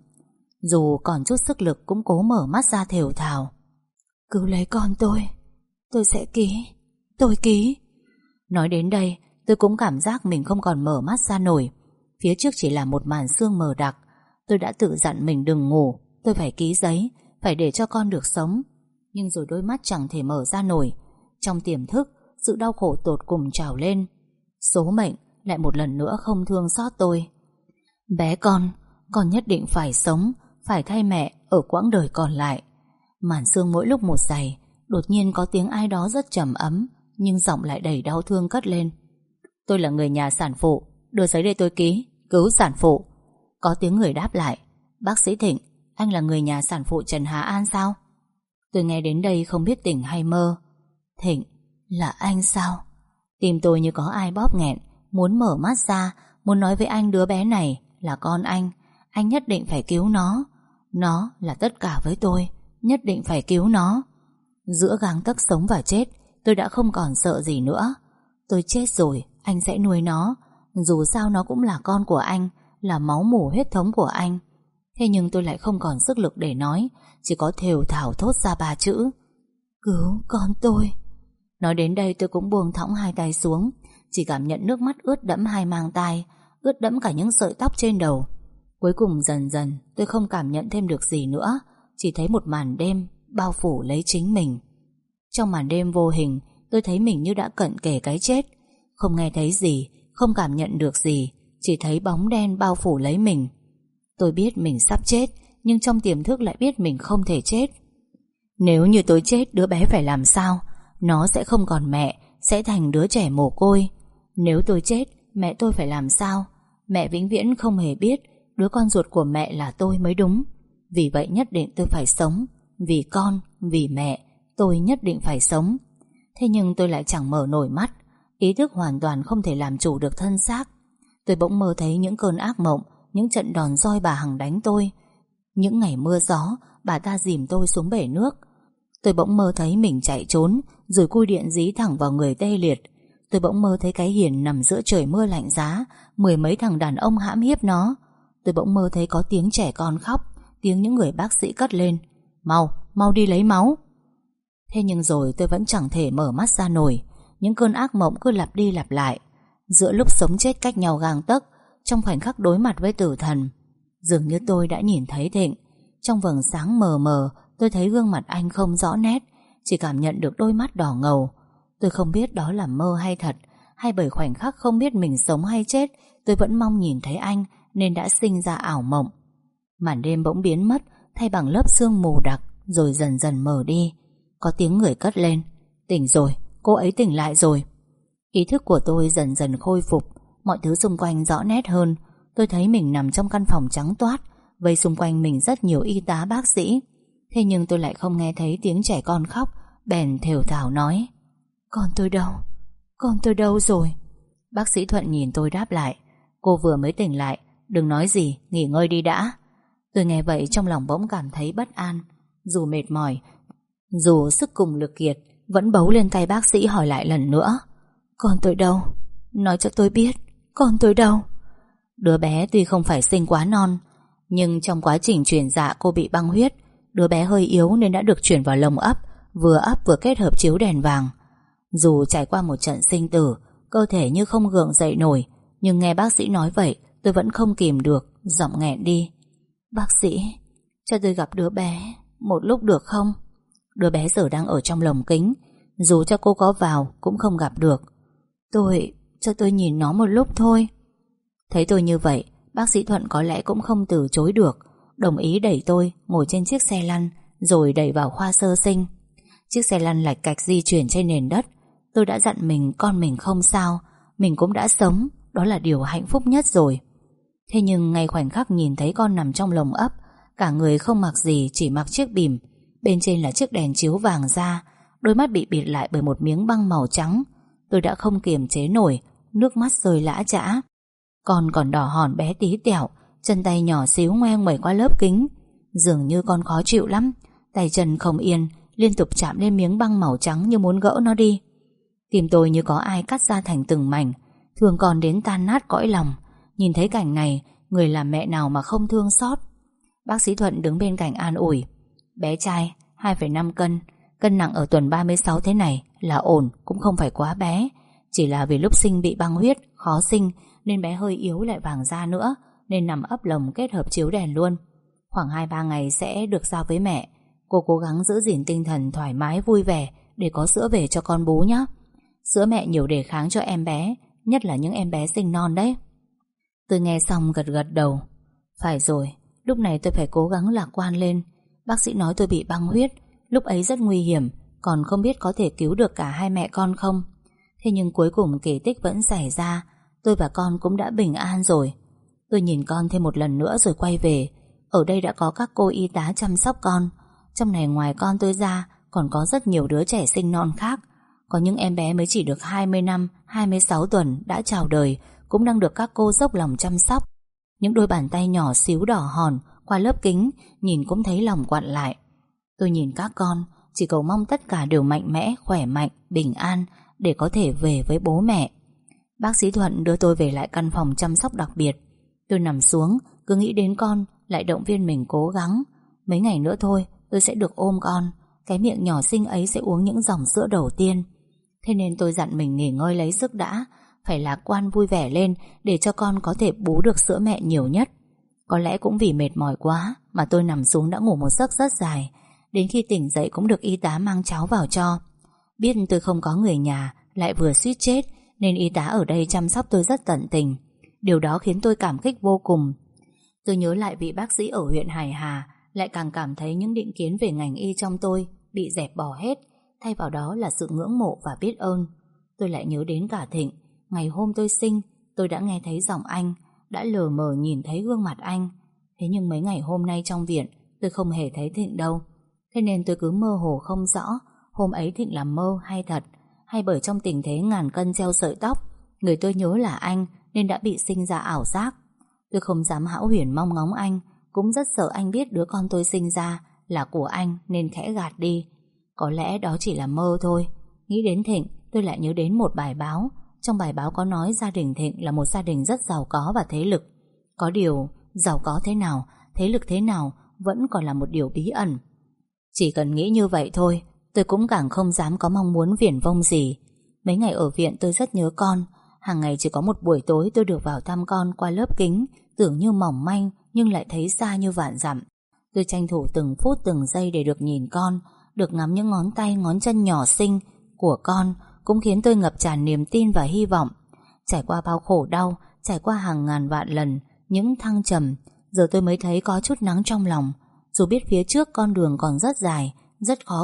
Dù còn chút sức lực cũng cố mở mắt ra thều thào: cứu lấy con tôi sẽ ký, tôi ký. Nói đến đây, tôi cũng cảm giác mình không còn mở mắt ra nổi. Phía trước chỉ là một màn sương mờ đặc. Tôi đã tự dặn mình đừng ngủ, tôi phải ký giấy, phải để cho con được sống. Nhưng rồi đôi mắt chẳng thể mở ra nổi. Trong tiềm thức, sự đau khổ tột cùng trào lên. Số mệnh lại một lần nữa không thương xót tôi. Bé con nhất định phải sống, phải thay mẹ ở quãng đời còn lại. Màn sương mỗi lúc một dày. Đột nhiên có tiếng ai đó rất trầm ấm, nhưng giọng lại đầy đau thương cất lên: tôi là người nhà sản phụ, đưa giấy đây tôi ký, cứu sản phụ. Có tiếng người đáp lại: bác sĩ Thịnh, anh là người nhà sản phụ Trần Hà An sao? Tôi nghe đến đây không biết tỉnh hay mơ. Thịnh, là anh sao? Tim tôi như có ai bóp nghẹn, muốn mở mắt ra, muốn nói với anh đứa bé này là con anh nhất định phải cứu nó. Nó là tất cả với tôi, nhất định phải cứu nó. Giữa gang tấc sống và chết, tôi đã không còn sợ gì nữa. Tôi chết rồi, anh sẽ nuôi nó. Dù sao nó cũng là con của anh, là máu mủ huyết thống của anh. Thế nhưng tôi lại không còn sức lực để nói, chỉ có thều thào thốt ra 3 chữ: cứu con tôi. Nói đến đây tôi cũng buông thõng hai tay xuống, chỉ cảm nhận nước mắt ướt đẫm hai mang tai, ướt đẫm cả những sợi tóc trên đầu. Cuối cùng dần dần tôi không cảm nhận thêm được gì nữa, chỉ thấy một màn đêm bao phủ lấy chính mình. Trong màn đêm vô hình, tôi thấy mình như đã cận kề cái chết. Không nghe thấy gì, không cảm nhận được gì, chỉ thấy bóng đen bao phủ lấy mình. Tôi biết mình sắp chết, nhưng trong tiềm thức lại biết mình không thể chết. Nếu như tôi chết, đứa bé phải làm sao? Nó sẽ không còn mẹ, sẽ thành đứa trẻ mồ côi. Nếu tôi chết, mẹ tôi phải làm sao? Mẹ vĩnh viễn không hề biết đứa con ruột của mẹ là tôi mới đúng. Vì vậy nhất định tôi phải sống. Vì con, vì mẹ, tôi nhất định phải sống. Thế nhưng tôi lại chẳng mở nổi mắt. Ý thức hoàn toàn không thể làm chủ được thân xác. Tôi bỗng mơ thấy những cơn ác mộng, những trận đòn roi bà Hằng đánh tôi. Những ngày mưa gió, bà ta dìm tôi xuống bể nước. Tôi bỗng mơ thấy mình chạy trốn, rồi cui điện dí thẳng vào người tê liệt. Tôi bỗng mơ thấy cái Hiền nằm giữa trời mưa lạnh giá, mười mấy thằng đàn ông hãm hiếp nó. Tôi bỗng mơ thấy có tiếng trẻ con khóc, tiếng những người bác sĩ cất lên: Mau, mau đi lấy máu. Thế nhưng rồi tôi vẫn chẳng thể mở mắt ra nổi. Những cơn ác mộng cứ lặp đi lặp lại. Giữa lúc sống chết cách nhau gang tấc, trong khoảnh khắc đối mặt với tử thần, dường như tôi đã nhìn thấy Thịnh. Trong vầng sáng mờ mờ, tôi thấy gương mặt anh không rõ nét, chỉ cảm nhận được đôi mắt đỏ ngầu. Tôi không biết đó là mơ hay thật, hay bởi khoảnh khắc không biết mình sống hay chết, tôi vẫn mong nhìn thấy anh nên đã sinh ra ảo mộng. Màn đêm bỗng biến mất, thay bằng lớp sương mù đặc, rồi dần dần mờ đi. Có tiếng người cất lên: Tỉnh rồi, cô ấy tỉnh lại rồi. Ý thức của tôi dần dần khôi phục, mọi thứ xung quanh rõ nét hơn. Tôi thấy mình nằm trong căn phòng trắng toát, vây xung quanh mình rất nhiều y tá bác sĩ. Thế nhưng tôi lại không nghe thấy tiếng trẻ con khóc, bèn thều thào nói: Con tôi đâu? Con tôi đâu rồi? Bác sĩ Thuận nhìn tôi đáp lại: Cô vừa mới tỉnh lại, đừng nói gì, nghỉ ngơi đi đã. Tôi nghe vậy trong lòng bỗng cảm thấy bất an. Dù mệt mỏi, dù sức cùng lực kiệt, vẫn bấu lên tay bác sĩ hỏi lại lần nữa: Con tôi đâu? Nói cho tôi biết, con tôi đâu? Đứa bé tuy không phải sinh quá non, nhưng trong quá trình truyền dạ cô bị băng huyết. Đứa bé hơi yếu nên đã được chuyển vào lồng ấp vừa kết hợp chiếu đèn vàng. Dù trải qua một trận sinh tử, cơ thể như không gượng dậy nổi, nhưng nghe bác sĩ nói vậy, tôi vẫn không kìm được, giọng nghẹn đi: Bác sĩ, cho tôi gặp đứa bé một lúc được không? Đứa bé giờ đang ở trong lồng kính, dù cho cô có vào cũng không gặp được. Cho tôi nhìn nó một lúc thôi. Thấy tôi như vậy, bác sĩ Thuận có lẽ cũng không từ chối được, đồng ý đẩy tôi ngồi trên chiếc xe lăn, rồi đẩy vào khoa sơ sinh. Chiếc xe lăn lạch cạch di chuyển trên nền đất. Tôi đã dặn mình con mình không sao, mình cũng đã sống, đó là điều hạnh phúc nhất rồi. Thế nhưng ngay khoảnh khắc nhìn thấy con nằm trong lồng ấp, cả người không mặc gì, chỉ mặc chiếc bìm, bên trên là chiếc đèn chiếu vàng da, đôi mắt bị bịt lại bởi một miếng băng màu trắng, tôi đã không kiềm chế nổi, nước mắt rơi lã chã. Con còn đỏ hòn bé tí tẹo, chân tay nhỏ xíu ngoeng mẩy qua lớp kính. Dường như con khó chịu lắm, tay chân không yên, liên tục chạm lên miếng băng màu trắng như muốn gỡ nó đi. Tim tôi như có ai cắt ra thành từng mảnh, thương con đến tan nát cõi lòng. Nhìn thấy cảnh này, người làm mẹ nào mà không thương xót. Bác sĩ Thuận đứng bên cạnh an ủi: Bé trai 2,5 cân, cân nặng ở tuần 36 thế này là ổn, cũng không phải quá bé. Chỉ là vì lúc sinh bị băng huyết, khó sinh, nên bé hơi yếu lại vàng da nữa, nên nằm ấp lồng kết hợp chiếu đèn luôn. Khoảng 2-3 ngày sẽ được giao với mẹ. Cô cố gắng giữ gìn tinh thần thoải mái vui vẻ để có sữa về cho con bú nhé. Sữa mẹ nhiều đề kháng cho em bé, nhất là những em bé sinh non đấy. Tôi nghe xong gật gật đầu. Phải rồi, lúc này tôi phải cố gắng lạc quan lên. Bác sĩ nói tôi bị băng huyết, lúc ấy rất nguy hiểm, còn không biết có thể cứu được cả hai mẹ con không. Thế nhưng cuối cùng kỳ tích vẫn xảy ra, tôi và con cũng đã bình an rồi. Tôi nhìn con thêm một lần nữa rồi quay về. Ở đây đã có các cô y tá chăm sóc con. Trong này ngoài con tôi ra, còn có rất nhiều đứa trẻ sinh non khác. Có những em bé mới chỉ được 20 năm, 26 tuần đã chào đời, cũng đang được các cô dốc lòng chăm sóc. Những đôi bàn tay nhỏ xíu đỏ hòn qua lớp kính, nhìn cũng thấy lòng quặn lại. Tôi nhìn các con, chỉ cầu mong tất cả đều mạnh mẽ, khỏe mạnh, bình an để có thể về với bố mẹ. Bác sĩ Thuận đưa tôi về lại căn phòng chăm sóc đặc biệt. Tôi nằm xuống, cứ nghĩ đến con, lại động viên mình cố gắng. Mấy ngày nữa thôi, tôi sẽ được ôm con. Cái miệng nhỏ xinh ấy sẽ uống những dòng sữa đầu tiên. Thế nên tôi dặn mình nghỉ ngơi lấy sức đã, phải lạc quan vui vẻ lên để cho con có thể bú được sữa mẹ nhiều nhất. Có lẽ cũng vì mệt mỏi quá mà tôi nằm xuống đã ngủ một giấc rất dài. Đến khi tỉnh dậy cũng được y tá mang cháo vào cho. Biết tôi không có người nhà, lại vừa suýt chết, nên y tá ở đây chăm sóc tôi rất tận tình. Điều đó khiến tôi cảm kích vô cùng. Tôi nhớ lại vị bác sĩ ở huyện Hải Hà, lại càng cảm thấy những định kiến về ngành y trong tôi bị dẹp bỏ hết, thay vào đó là sự ngưỡng mộ và biết ơn. Tôi lại nhớ đến cả Thịnh. Ngày hôm tôi sinh, tôi đã nghe thấy giọng anh, đã lờ mờ nhìn thấy gương mặt anh. Thế nhưng mấy ngày hôm nay trong viện, tôi không hề thấy Thịnh đâu. Thế nên tôi cứ mơ hồ không rõ hôm ấy Thịnh là mơ hay thật, hay bởi trong tình thế ngàn cân treo sợi tóc, người tôi nhớ là anh nên đã bị sinh ra ảo giác. Tôi không dám hão huyền mong ngóng anh, cũng rất sợ anh biết đứa con tôi sinh ra là của anh nên khẽ gạt đi. Có lẽ đó chỉ là mơ thôi. Nghĩ đến Thịnh, tôi lại nhớ đến một bài báo. Trong bài báo có nói gia đình Thịnh là một gia đình rất giàu có và thế lực. Có điều, giàu có thế nào, thế lực thế nào vẫn còn là một điều bí ẩn. Chỉ cần nghĩ như vậy thôi, tôi cũng càng không dám có mong muốn viển vông gì. Mấy ngày ở viện tôi rất nhớ con. Hàng ngày chỉ có một buổi tối tôi được vào thăm con qua lớp kính, tưởng như mỏng manh nhưng lại thấy xa như vạn dặm. Tôi tranh thủ từng phút từng giây để được nhìn con, được ngắm những ngón tay ngón chân nhỏ xinh của con, cũng khiến tôi ngập tràn niềm tin và hy vọng. Trải qua bao khổ đau, trải qua hàng ngàn vạn lần những thăng trầm, giờ tôi mới thấy có chút nắng trong lòng. Dù biết phía trước con đường còn rất dài, rất khó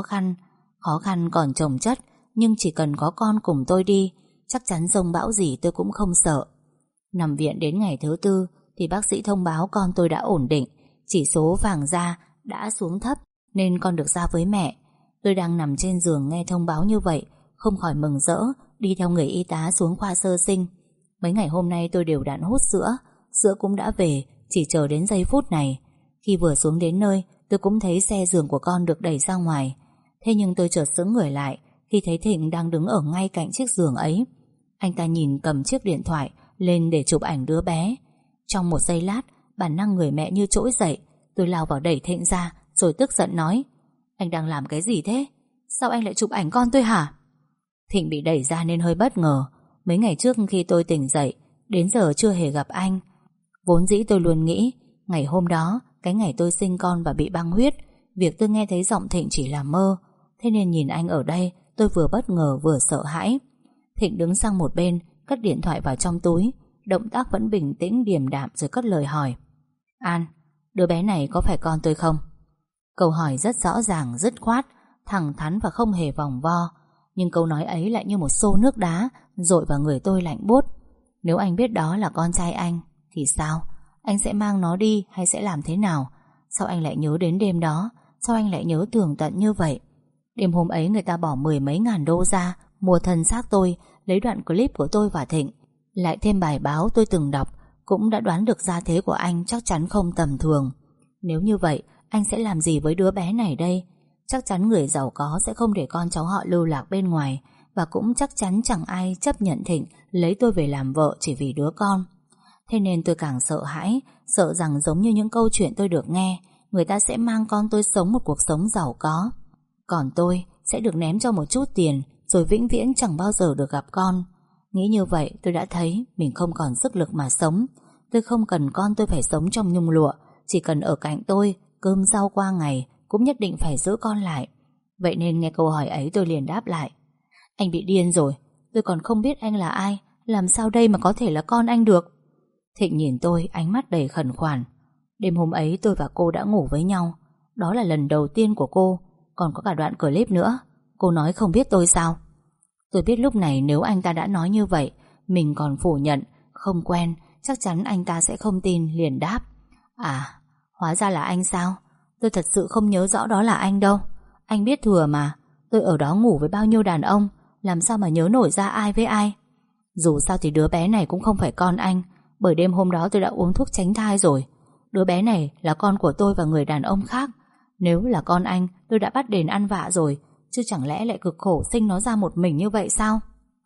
khăn còn chồng chất, nhưng chỉ cần có con cùng tôi đi, chắc chắn giông bão gì tôi cũng không sợ. Nằm viện đến ngày thứ 4 thì bác sĩ thông báo con tôi đã ổn định, chỉ số vàng da đã xuống thấp nên con được ra với mẹ. Tôi đang nằm trên giường nghe thông báo như vậy, không khỏi mừng rỡ, đi theo người y tá xuống khoa sơ sinh. Mấy ngày hôm nay tôi đều đặn hút sữa, sữa cũng đã về, chỉ chờ đến giây phút này. Khi vừa xuống đến nơi, tôi cũng thấy xe giường của con được đẩy ra ngoài. Thế nhưng tôi chợt sững người lại khi thấy Thịnh đang đứng ở ngay cạnh chiếc giường ấy. Anh ta nhìn cầm chiếc điện thoại lên để chụp ảnh đứa bé. Trong một giây lát, bản năng người mẹ như trỗi dậy. Tôi lao vào đẩy Thịnh ra, rồi tức giận nói: anh đang làm cái gì thế? Sao anh lại chụp ảnh con tôi hả? Thịnh bị đẩy ra nên hơi bất ngờ. Mấy ngày trước khi tôi tỉnh dậy, đến giờ chưa hề gặp anh. Vốn dĩ tôi luôn nghĩ ngày hôm đó, cái ngày tôi sinh con và bị băng huyết, việc tôi nghe thấy giọng Thịnh chỉ là mơ. Thế nên nhìn anh ở đây, tôi vừa bất ngờ vừa sợ hãi. Thịnh đứng sang một bên, cất điện thoại vào trong túi, động tác vẫn bình tĩnh điềm đạm, rồi cất lời hỏi: An, đứa bé này có phải con tôi không? Câu hỏi rất rõ ràng, dứt khoát, thẳng thắn và không hề vòng vo. Nhưng câu nói ấy lại như một xô nước đá dội vào người tôi lạnh buốt. Nếu anh biết đó là con trai anh thì sao? Anh sẽ mang nó đi hay sẽ làm thế nào? Sao anh lại nhớ đến đêm đó? Sao anh lại nhớ tường tận như vậy? Đêm hôm ấy người ta bỏ 10 mấy ngàn đô ra mua thân xác tôi, lấy đoạn clip của tôi và Thịnh, lại thêm bài báo tôi từng đọc, cũng đã đoán được gia thế của anh chắc chắn không tầm thường. Nếu như vậy, anh sẽ làm gì với đứa bé này đây? Chắc chắn người giàu có sẽ không để con cháu họ lưu lạc bên ngoài, và cũng chắc chắn chẳng ai chấp nhận Thịnh lấy tôi về làm vợ chỉ vì đứa con. Thế nên tôi càng sợ hãi, sợ rằng giống như những câu chuyện tôi được nghe, người ta sẽ mang con tôi sống một cuộc sống giàu có, còn tôi sẽ được ném cho một chút tiền, rồi vĩnh viễn chẳng bao giờ được gặp con. Nghĩ như vậy tôi đã thấy mình không còn sức lực mà sống. Tôi không cần con tôi phải sống trong nhung lụa, chỉ cần ở cạnh tôi, cơm rau qua ngày, cũng nhất định phải giữ con lại. Vậy nên nghe câu hỏi ấy tôi liền đáp lại: anh bị điên rồi, tôi còn không biết anh là ai, làm sao đây mà có thể là con anh được? Thịnh nhìn tôi, ánh mắt đầy khẩn khoản. Đêm hôm ấy tôi và cô đã ngủ với nhau. Đó là lần đầu tiên của cô. Còn có cả đoạn clip nữa. Cô nói không biết tôi sao? Tôi biết lúc này nếu anh ta đã nói như vậy, mình còn phủ nhận, không quen, chắc chắn anh ta sẽ không tin, liền đáp: à, hóa ra là anh sao? Tôi thật sự không nhớ rõ đó là anh đâu. Anh biết thừa mà, tôi ở đó ngủ với bao nhiêu đàn ông, làm sao mà nhớ nổi ra ai với ai. Dù sao thì đứa bé này cũng không phải con anh, bởi đêm hôm đó tôi đã uống thuốc tránh thai rồi. Đứa bé này là con của tôi và người đàn ông khác. Nếu là con anh, tôi đã bắt đền ăn vạ rồi, chứ chẳng lẽ lại cực khổ sinh nó ra một mình như vậy sao?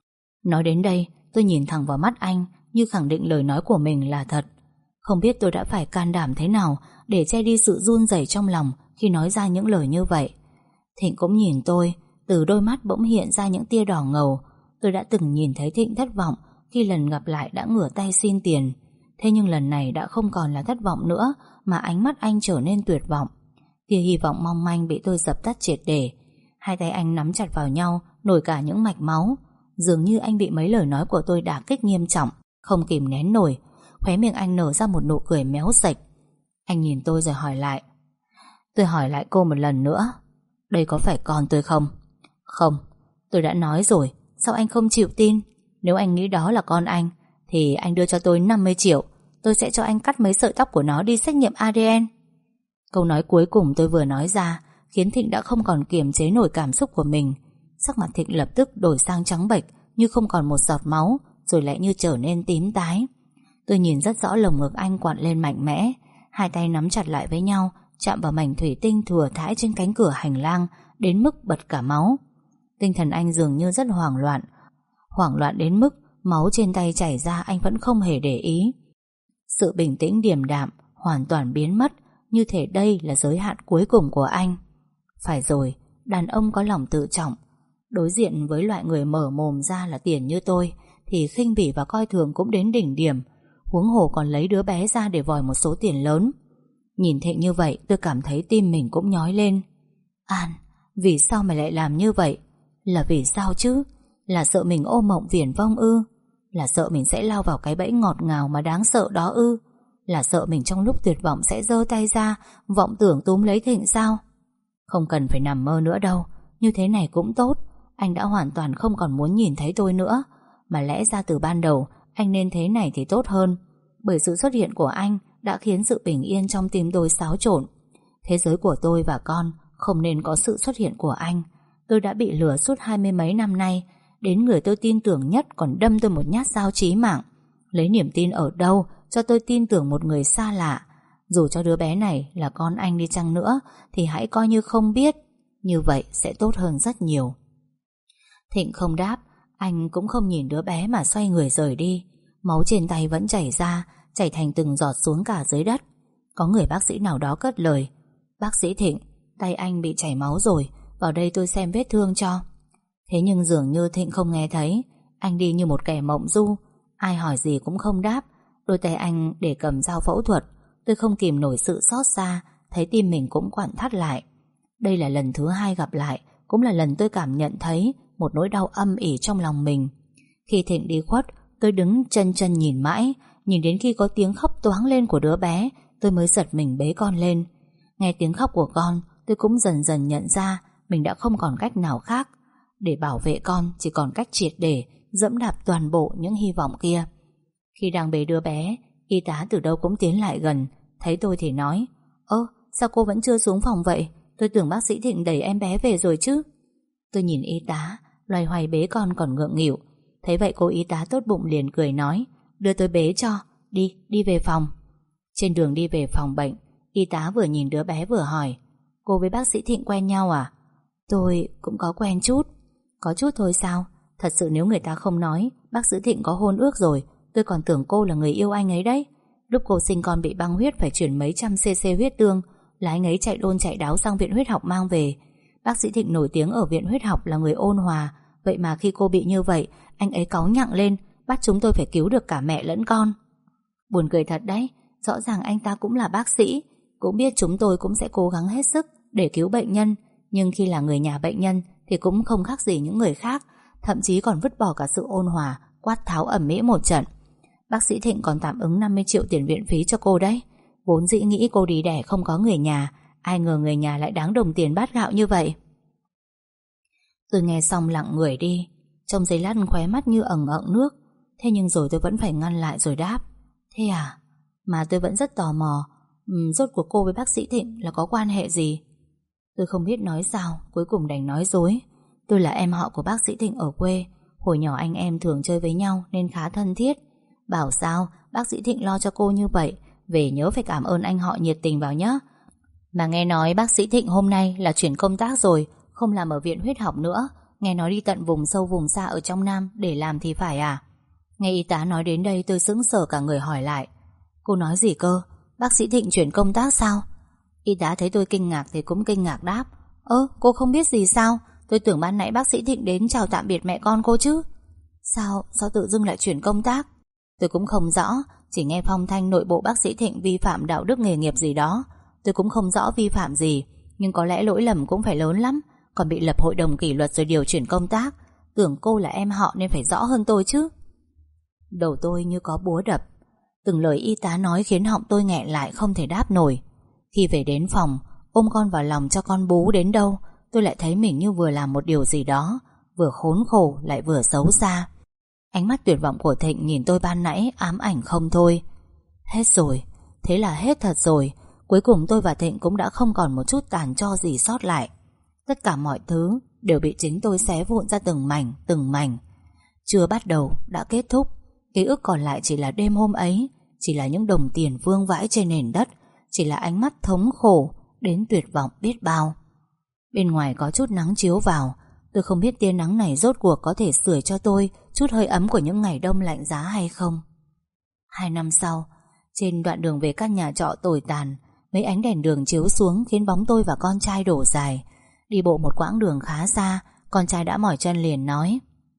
Nói đến đây, tôi nhìn thẳng vào mắt anh, như khẳng định lời nói của mình là thật. Không biết tôi đã phải can đảm thế nào để che đi sự run rẩy trong lòng khi nói ra những lời như vậy. Thịnh cũng nhìn tôi, từ đôi mắt bỗng hiện ra những tia đỏ ngầu. Tôi đã từng nhìn thấy Thịnh thất vọng khi lần gặp lại đã ngửa tay xin tiền. Thế nhưng lần này đã không còn là thất vọng nữa, mà ánh mắt anh trở nên tuyệt vọng. Tia hy vọng mong manh bị tôi dập tắt triệt để. Hai tay anh nắm chặt vào nhau, nổi cả những mạch máu. Dường như anh bị mấy lời nói của tôi đả kích nghiêm trọng, không kìm nén nổi. Khóe miệng anh nở ra một nụ cười méo sạch. Anh nhìn tôi rồi hỏi lại: tôi hỏi lại cô một lần nữa, đây có phải con tôi không? Không, tôi đã nói rồi, sao anh không chịu tin? Nếu anh nghĩ đó là con anh thì anh đưa cho tôi 50 triệu, tôi sẽ cho anh cắt mấy sợi tóc của nó đi xét nghiệm ADN. Câu nói cuối cùng tôi vừa nói ra khiến Thịnh đã không còn kiềm chế nổi cảm xúc của mình. Sắc mặt Thịnh lập tức đổi sang trắng bệch, như không còn một giọt máu, rồi lại như trở nên tím tái. Tôi nhìn rất rõ lồng ngực anh quặn lên mạnh mẽ. hai tay nắm chặt lại với nhau, chạm vào mảnh thủy tinh thừa thãi trên cánh cửa hành lang, đến mức bật cả máu. Tinh thần anh dường như rất hoảng loạn đến mức máu trên tay chảy ra anh vẫn không hề để ý. Sự bình tĩnh điềm đạm hoàn toàn biến mất, như thể đây là giới hạn cuối cùng của anh. Phải rồi, đàn ông có lòng tự trọng, đối diện với loại người mở mồm ra là tiền như tôi thì khinh bỉ và coi thường cũng đến đỉnh điểm, huống hồ còn lấy đứa bé ra để vòi một số tiền lớn. Nhìn Thịnh như vậy tôi cảm thấy tim mình cũng nhói lên. An, vì sao mày lại làm như vậy? Là vì sao chứ? Là sợ mình ôm mộng viển vông ư? Là sợ mình sẽ lao vào cái bẫy ngọt ngào mà đáng sợ đó ư? Là sợ mình trong lúc tuyệt vọng sẽ giơ tay ra vọng tưởng túm lấy Thịnh sao? Không cần phải nằm mơ nữa đâu, như thế này cũng tốt. Anh đã hoàn toàn không còn muốn nhìn thấy tôi nữa. Mà lẽ ra từ ban đầu anh nên thế này thì tốt hơn, bởi sự xuất hiện của anh đã khiến sự bình yên trong tim tôi xáo trộn. Thế giới của tôi và con không nên có sự xuất hiện của anh. Tôi đã bị lừa suốt 20 mấy năm nay, đến người tôi tin tưởng nhất còn đâm tôi một nhát dao chí mạng. Lấy niềm tin ở đâu cho tôi tin tưởng một người xa lạ? Dù cho đứa bé này là con anh đi chăng nữa thì hãy coi như không biết. Như vậy sẽ tốt hơn rất nhiều. Thịnh không đáp. Anh cũng không nhìn đứa bé mà xoay người rời đi. Máu trên tay vẫn chảy ra, chảy thành từng giọt xuống cả dưới đất. Có người bác sĩ nào đó cất lời: "Bác sĩ Thịnh, tay anh bị chảy máu rồi, vào đây tôi xem vết thương cho." Thế nhưng dường như Thịnh không nghe thấy. Anh đi như một kẻ mộng du, ai hỏi gì cũng không đáp. Đôi tay anh để cầm dao phẫu thuật. Tôi không kìm nổi sự xót xa, thấy tim mình cũng quặn thắt lại. Đây là lần thứ hai gặp lại, cũng là lần tôi cảm nhận thấy một nỗi đau âm ỉ trong lòng mình. Khi Thịnh đi khuất, tôi đứng chân nhìn mãi, nhìn đến khi có tiếng khóc toáng lên của đứa bé, tôi mới giật mình bế con lên. Nghe tiếng khóc của con, tôi cũng dần dần nhận ra mình đã không còn cách nào khác. Để bảo vệ con chỉ còn cách triệt để dẫm đạp toàn bộ những hy vọng kia. Khi đang bế đứa bé, y tá từ đâu cũng tiến lại gần. Thấy tôi thì nói: "Ơ, sao cô vẫn chưa xuống phòng vậy? Tôi tưởng bác sĩ Thịnh đẩy em bé về rồi chứ." Tôi nhìn y tá, loay hoay bế con còn ngượng nghịu. Thấy vậy cô y tá tốt bụng liền cười nói: "Đưa tôi bế cho, đi về phòng." Trên đường đi về phòng bệnh, y tá vừa nhìn đứa bé vừa hỏi: "Cô với bác sĩ Thịnh quen nhau à?" "Tôi cũng có quen chút." "Có chút thôi sao? Thật sự nếu người ta không nói bác sĩ Thịnh có hôn ước rồi, tôi còn tưởng cô là người yêu anh ấy đấy. Lúc cô sinh con bị băng huyết phải chuyển mấy trăm cc huyết tương, là anh ấy chạy đôn chạy đáo sang viện huyết học mang về. Bác sĩ Thịnh nổi tiếng ở viện huyết học là người ôn hòa. Vậy mà khi cô bị như vậy, anh ấy cáu nhặng lên, bắt chúng tôi phải cứu được cả mẹ lẫn con." Buồn cười thật đấy. Rõ ràng anh ta cũng là bác sĩ, cũng biết chúng tôi cũng sẽ cố gắng hết sức để cứu bệnh nhân, nhưng khi là người nhà bệnh nhân thì cũng không khác gì những người khác, thậm chí còn vứt bỏ cả sự ôn hòa, quát tháo ầm ĩ một trận. Bác sĩ Thịnh còn tạm ứng 50 triệu tiền viện phí cho cô đấy. Vốn dĩ nghĩ cô đi đẻ không có người nhà, ai ngờ người nhà lại đáng đồng tiền bát gạo như vậy. Tôi nghe xong lặng người đi, trong giây lát khóe mắt như ẩn ẩn nước. Thế nhưng rồi tôi vẫn phải ngăn lại rồi đáp: "Thế à? Mà tôi vẫn rất tò mò, rốt cuộc cô với bác sĩ Thịnh là có quan hệ gì?" Tôi không biết nói sao, cuối cùng đành nói dối. Tôi là em họ của bác sĩ Thịnh ở quê. Hồi nhỏ anh em thường chơi với nhau nên khá thân thiết. Bảo sao bác sĩ Thịnh lo cho cô như vậy, về nhớ phải cảm ơn anh họ nhiệt tình vào nhé. Mà nghe nói bác sĩ Thịnh hôm nay là chuyển công tác rồi, không làm ở viện huyết học nữa. Nghe nói đi tận vùng sâu vùng xa ở trong Nam để làm thì phải à? Nghe y tá nói đến đây tôi sững sờ cả người hỏi lại: "Cô nói gì cơ? Bác sĩ Thịnh chuyển công tác sao?" Y tá thấy tôi kinh ngạc thì cũng kinh ngạc đáp: Cô không biết gì sao? Tôi tưởng ban nãy bác sĩ Thịnh đến chào tạm biệt mẹ con cô chứ." Sao tự dưng lại chuyển công tác?" Tôi cũng không rõ, chỉ nghe phong thanh nội bộ bác sĩ Thịnh vi phạm đạo đức nghề nghiệp gì đó. Tôi cũng không rõ vi phạm gì, nhưng có lẽ lỗi lầm cũng phải lớn lắm, còn bị lập hội đồng kỷ luật rồi điều chuyển công tác. Tưởng cô là em họ nên phải rõ hơn tôi chứ. Đầu tôi như có búa đập. Từng lời y tá nói khiến họng tôi nghẹn lại không thể đáp nổi. Khi về đến phòng, ôm con vào lòng cho con bú đến đâu, tôi lại thấy mình như vừa làm một điều gì đó, vừa khốn khổ lại vừa xấu xa. Ánh mắt tuyệt vọng của Thịnh nhìn tôi ban nãy ám ảnh không thôi. Hết rồi, thế là hết thật rồi. Cuối cùng tôi và Thịnh cũng đã không còn một chút tàn tro gì sót lại. Tất cả mọi thứ đều bị chính tôi xé vụn ra từng mảnh. Chưa bắt đầu đã kết thúc. Ký ức còn lại chỉ là đêm hôm ấy, chỉ là những đồng tiền vương vãi trên nền đất, chỉ là ánh mắt thống khổ đến tuyệt vọng biết bao. Bên ngoài có chút nắng chiếu vào. Tôi không biết tia nắng này rốt cuộc có thể sưởi cho tôi chút hơi ấm của những ngày đông lạnh giá hay không. 2 năm sau, trên đoạn đường về căn nhà trọ tồi tàn, mấy ánh đèn đường chiếu xuống khiến bóng tôi và con trai đổ dài. Đi bộ một quãng đường khá xa, con trai đã mỏi chân liền nói: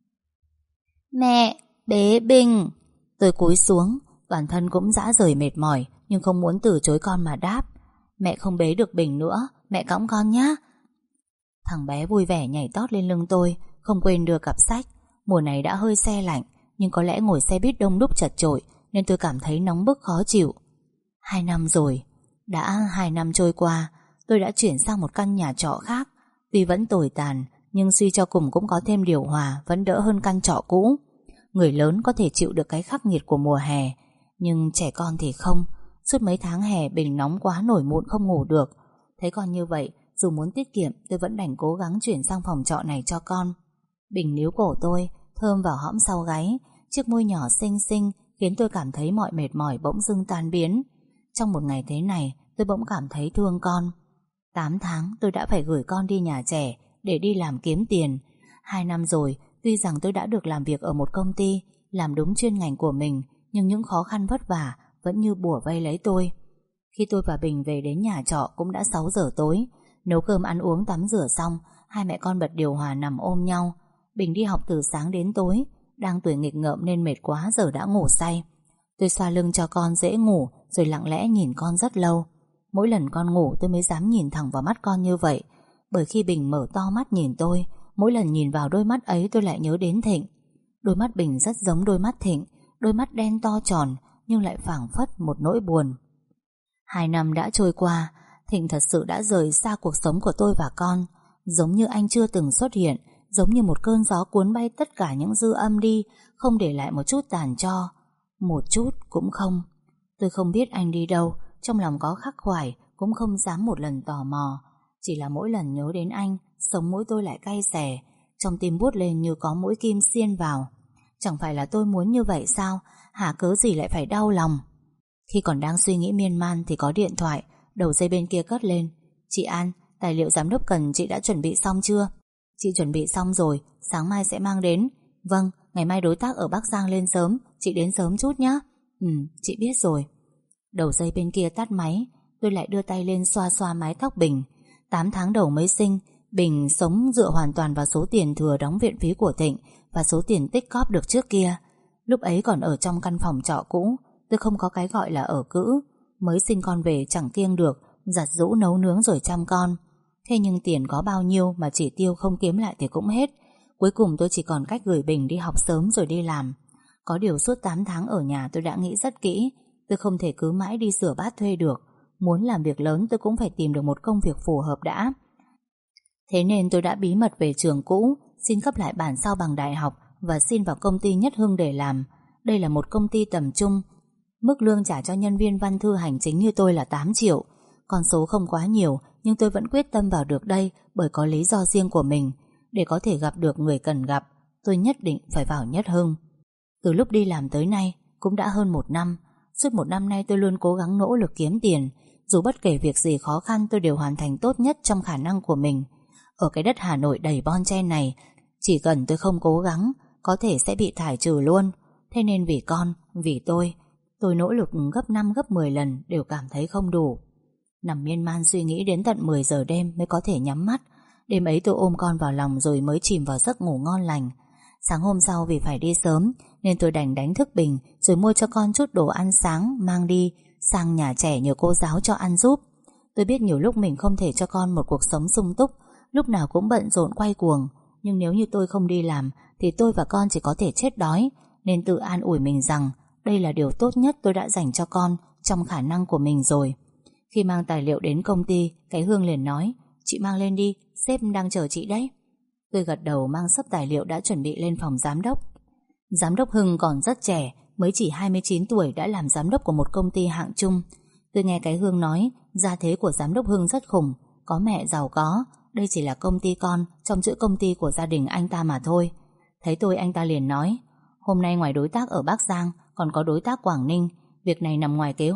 "Mẹ, bế Bình." Tôi cúi xuống, toàn thân cũng rã rời mệt mỏi, nhưng không muốn từ chối con mà đáp: "Mẹ không bế được Bình nữa, mẹ cõng con nhé." Thằng bé vui vẻ nhảy tót lên lưng tôi, không quên đưa cặp sách. Mùa này đã hơi se lạnh, nhưng có lẽ ngồi xe buýt đông đúc chật chội nên tôi cảm thấy nóng bức khó chịu. 2 năm rồi. Đã 2 năm trôi qua, tôi đã chuyển sang một căn nhà trọ khác. Tuy vẫn tồi tàn, nhưng suy cho cùng cũng có thêm điều hòa, vẫn đỡ hơn căn trọ cũ. Người lớn có thể chịu được cái khắc nghiệt của mùa hè, nhưng trẻ con thì không. Suốt mấy tháng hè Bình nóng quá nổi mụn không ngủ được. Thấy con như vậy, dù muốn tiết kiệm, tôi vẫn đành cố gắng chuyển sang phòng trọ này cho con. Bình níu cổ tôi, thơm vào hõm sau gáy, chiếc môi nhỏ xinh xinh khiến tôi cảm thấy mọi mệt mỏi bỗng dưng tan biến. Trong một ngày thế này, tôi bỗng cảm thấy thương con. 8 tháng tôi đã phải gửi con đi nhà trẻ để đi làm kiếm tiền. 2 năm rồi, tuy rằng tôi đã được làm việc ở một công ty, làm đúng chuyên ngành của mình, nhưng những khó khăn vất vả vẫn như bủa vây lấy tôi. Khi tôi và Bình về đến nhà trọ cũng đã 6 giờ tối. Nấu cơm ăn uống tắm rửa xong, hai mẹ con bật điều hòa nằm ôm nhau. Bình đi học từ sáng đến tối, đang tuổi nghịch ngợm nên mệt quá giờ đã ngủ say. Tôi xoa lưng cho con dễ ngủ, rồi lặng lẽ nhìn con rất lâu. Mỗi lần con ngủ tôi mới dám nhìn thẳng vào mắt con như vậy, bởi khi Bình mở to mắt nhìn tôi, mỗi lần nhìn vào đôi mắt ấy tôi lại nhớ đến Thịnh. Đôi mắt Bình rất giống đôi mắt Thịnh, đôi mắt đen to tròn nhưng lại phảng phất một nỗi buồn. 2 năm đã trôi qua, Thịnh thật sự đã rời xa cuộc sống của tôi và con. Giống như anh chưa từng xuất hiện, giống như một cơn gió cuốn bay tất cả những dư âm đi, không để lại một chút tàn tro. Một chút cũng không. Tôi không biết anh đi đâu, trong lòng có khắc khoải, cũng không dám một lần tò mò. Chỉ là mỗi lần nhớ đến anh, sống mũi tôi lại cay xè, trong tim buốt lên như có mũi kim xiên vào. Chẳng phải là tôi muốn như vậy sao? Hả, cớ gì lại phải đau lòng? Khi còn đang suy nghĩ miên man thì có điện thoại, đầu dây bên kia cất lên: "Chị An, tài liệu giám đốc cần chị đã chuẩn bị xong chưa?" "Chị chuẩn bị xong rồi, sáng mai sẽ mang đến." "Vâng, ngày mai đối tác ở Bắc Giang lên sớm, chị đến sớm chút nhé." Chị biết rồi." Đầu dây bên kia tắt máy. Tôi lại đưa tay lên xoa xoa mái tóc Bình. 8 tháng đầu mới sinh, Bình sống dựa hoàn toàn vào số tiền thừa đóng viện phí của Thịnh và số tiền tích cóp được trước kia. Lúc ấy còn ở trong căn phòng trọ cũ, tôi không có cái gọi là ở cữ. Mới sinh con về chẳng kiêng được, giặt giũ nấu nướng rồi chăm con. Thế nhưng tiền có bao nhiêu mà chỉ tiêu không kiếm lại thì cũng hết. Cuối cùng tôi chỉ còn cách gửi Bình đi học sớm rồi đi làm. Có điều suốt 8 tháng ở nhà tôi đã nghĩ rất kỹ. Tôi không thể cứ mãi đi rửa bát thuê được. Muốn làm việc lớn tôi cũng phải tìm được một công việc phù hợp đã. Thế nên tôi đã bí mật về trường cũ, xin cấp lại bản sao bằng đại học và xin vào công ty Nhất Hưng để làm. Đây là một công ty tầm trung. Mức lương trả cho nhân viên văn thư hành chính như tôi là 8 triệu. Con số không quá nhiều, nhưng tôi vẫn quyết tâm vào được đây bởi có lý do riêng của mình. Để có thể gặp được người cần gặp, tôi nhất định phải vào Nhất Hưng. Từ lúc đi làm tới nay cũng đã hơn 1 năm. Suốt 1 năm nay tôi luôn cố gắng nỗ lực kiếm tiền. Dù bất kể việc gì khó khăn tôi đều hoàn thành tốt nhất trong khả năng của mình. Ở cái đất Hà Nội đầy bon chen này, chỉ cần tôi không cố gắng, có thể sẽ bị thải trừ luôn. Thế nên vì con, vì tôi nỗ lực gấp 5 gấp 10 lần đều cảm thấy không đủ. Nằm miên man suy nghĩ đến tận 10 giờ đêm mới có thể nhắm mắt. Đêm ấy tôi ôm con vào lòng rồi mới chìm vào giấc ngủ ngon lành. Sáng hôm sau vì phải đi sớm nên tôi đành đánh thức Bình rồi mua cho con chút đồ ăn sáng mang đi sang nhà trẻ nhờ cô giáo cho ăn giúp. Tôi biết nhiều lúc mình không thể cho con một cuộc sống sung túc, lúc nào cũng bận rộn quay cuồng. Nhưng nếu như tôi không đi làm thì tôi và con chỉ có thể chết đói. Nên tự an ủi mình rằng đây là điều tốt nhất tôi đã dành cho con trong khả năng của mình rồi. Khi mang tài liệu đến công ty, cái Hương liền nói: "Chị mang lên đi, sếp đang chờ chị đấy." Tôi gật đầu mang xấp tài liệu đã chuẩn bị lên phòng giám đốc. Giám đốc Hưng còn rất trẻ, mới chỉ 29 tuổi đã làm giám đốc của một công ty hạng trung. Tôi nghe cái Hương nói gia thế của giám đốc Hưng rất khủng, có mẹ giàu có, đây chỉ là công ty con trong chuỗi công ty của gia đình anh ta mà thôi. Thấy tôi anh ta liền nói: "Hôm nay ngoài đối tác ở Bắc Giang còn có đối tác Quảng Ninh. Việc này nằm ngoài kế hoạch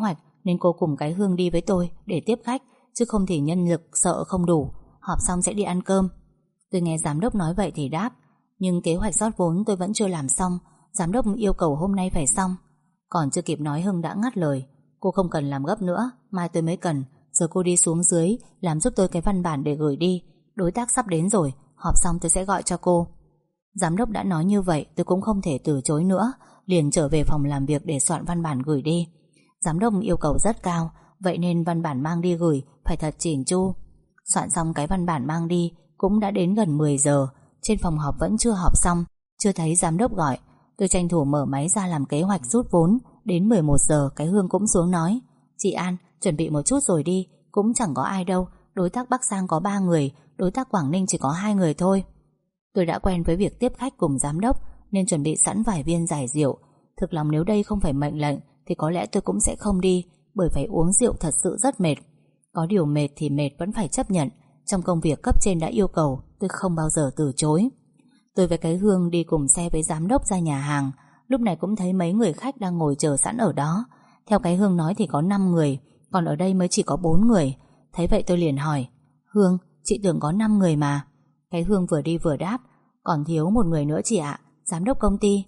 nên cô cùng cái Hương đi với tôi để tiếp khách, chứ không thì nhân lực sợ không đủ. Họp xong sẽ đi ăn cơm. Tôi nghe giám đốc nói vậy thì đáp, nhưng kế hoạch rót vốn tôi vẫn chưa làm xong. Giám đốc yêu cầu hôm nay phải xong. Còn chưa kịp nói Hưng đã ngắt lời. Cô không cần làm gấp nữa, mai tôi mới cần. Giờ cô đi xuống dưới làm giúp tôi cái văn bản để gửi đi. Đối tác sắp đến rồi, họp xong tôi sẽ gọi cho cô. Giám đốc đã nói như vậy, tôi cũng không thể từ chối nữa, liền trở về phòng làm việc để soạn văn bản gửi đi. Giám đốc yêu cầu rất cao, vậy nên văn bản mang đi gửi phải thật chỉn chu. Soạn xong cái văn bản mang đi cũng đã đến gần 10 giờ. Trên phòng họp vẫn chưa họp xong, chưa thấy giám đốc gọi. Tôi tranh thủ mở máy ra làm kế hoạch rút vốn. Đến 11 giờ cái Hương cũng xuống nói, chị An, chuẩn bị một chút rồi đi, cũng chẳng có ai đâu. Đối tác Bắc Giang có 3 người, đối tác Quảng Ninh chỉ có 2 người thôi. Tôi đã quen với việc tiếp khách cùng giám đốc nên chuẩn bị sẵn vài viên giải rượu. Thực lòng nếu đây không phải mệnh lệnh thì có lẽ tôi cũng sẽ không đi, bởi phải uống rượu thật sự rất mệt. Có điều mệt thì mệt vẫn phải chấp nhận. Trong công việc cấp trên đã yêu cầu, tôi không bao giờ từ chối. Tôi với cái Hương đi cùng xe với giám đốc ra nhà hàng. Lúc này cũng thấy mấy người khách đang ngồi chờ sẵn ở đó. Theo cái Hương nói thì có 5 người, còn ở đây mới chỉ có 4 người. Thấy vậy tôi liền hỏi, Hương, chị tưởng có 5 người mà. Cái Hương vừa đi vừa đáp, còn thiếu một người nữa chị ạ, giám đốc công ty.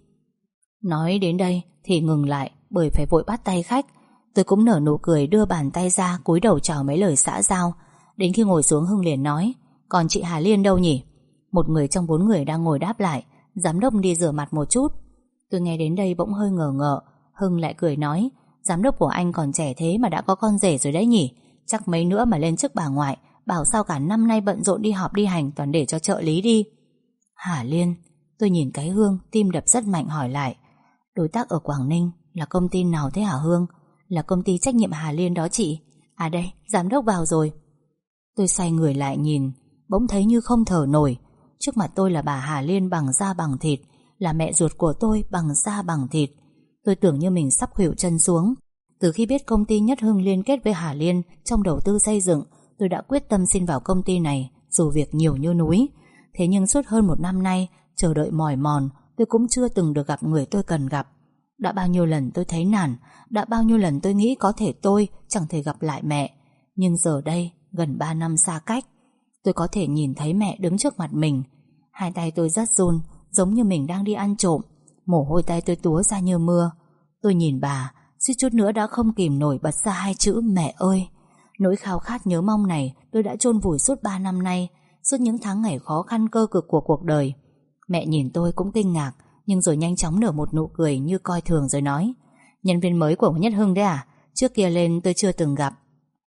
Nói đến đây thì ngừng lại, bởi phải vội bắt tay khách. Tôi cũng nở nụ cười đưa bàn tay ra, cúi đầu chào mấy lời xã giao. Đến khi ngồi xuống Hưng liền nói, còn chị Hà Liên đâu nhỉ? Một người trong 4 người đang ngồi đáp lại, giám đốc đi rửa mặt một chút. Tôi nghe đến đây bỗng hơi ngờ ngợ. Hưng lại cười nói, giám đốc của anh còn trẻ thế mà đã có con rể rồi đấy nhỉ? Chắc mấy nữa mà lên chức bà ngoại, bảo sao cả năm nay bận rộn đi họp đi hành toàn để cho trợ lý đi. Hà Liên. Tôi nhìn cái Hương, tim đập rất mạnh hỏi lại, đối tác ở Quảng Ninh là công ty nào thế hả Hương? Là công ty trách nhiệm Hà Liên đó chị. À đây, giám đốc vào rồi. Tôi xoay người lại nhìn, bỗng thấy như không thở nổi. Trước mặt tôi là bà Hà Liên bằng da bằng thịt, là mẹ ruột của tôi bằng da bằng thịt. Tôi tưởng như mình sắp khuỵu chân xuống. Từ khi biết công ty Nhất Hưng liên kết với Hà Liên trong đầu tư xây dựng, tôi đã quyết tâm xin vào công ty này, dù việc nhiều như núi. Thế nhưng suốt hơn 1 năm nay chờ đợi mỏi mòn, tôi cũng chưa từng được gặp người tôi cần gặp. Đã bao nhiêu lần tôi thấy nản, đã bao nhiêu lần tôi nghĩ có thể tôi chẳng thể gặp lại mẹ. Nhưng giờ đây, gần 3 năm xa cách, tôi có thể nhìn thấy mẹ đứng trước mặt mình. Hai tay tôi rất run, giống như mình đang đi ăn trộm. Mồ hôi tay tôi túa ra như mưa. Tôi nhìn bà, suýt chút nữa đã không kìm nổi bật ra 2 chữ mẹ ơi. Nỗi khao khát nhớ mong này tôi đã chôn vùi suốt 3 năm nay, suốt những tháng ngày khó khăn cơ cực của cuộc đời. Mẹ nhìn tôi cũng kinh ngạc, nhưng rồi nhanh chóng nở một nụ cười như coi thường rồi nói, nhân viên mới của Nhất Hưng đấy à? Trước kia lên tôi chưa từng gặp.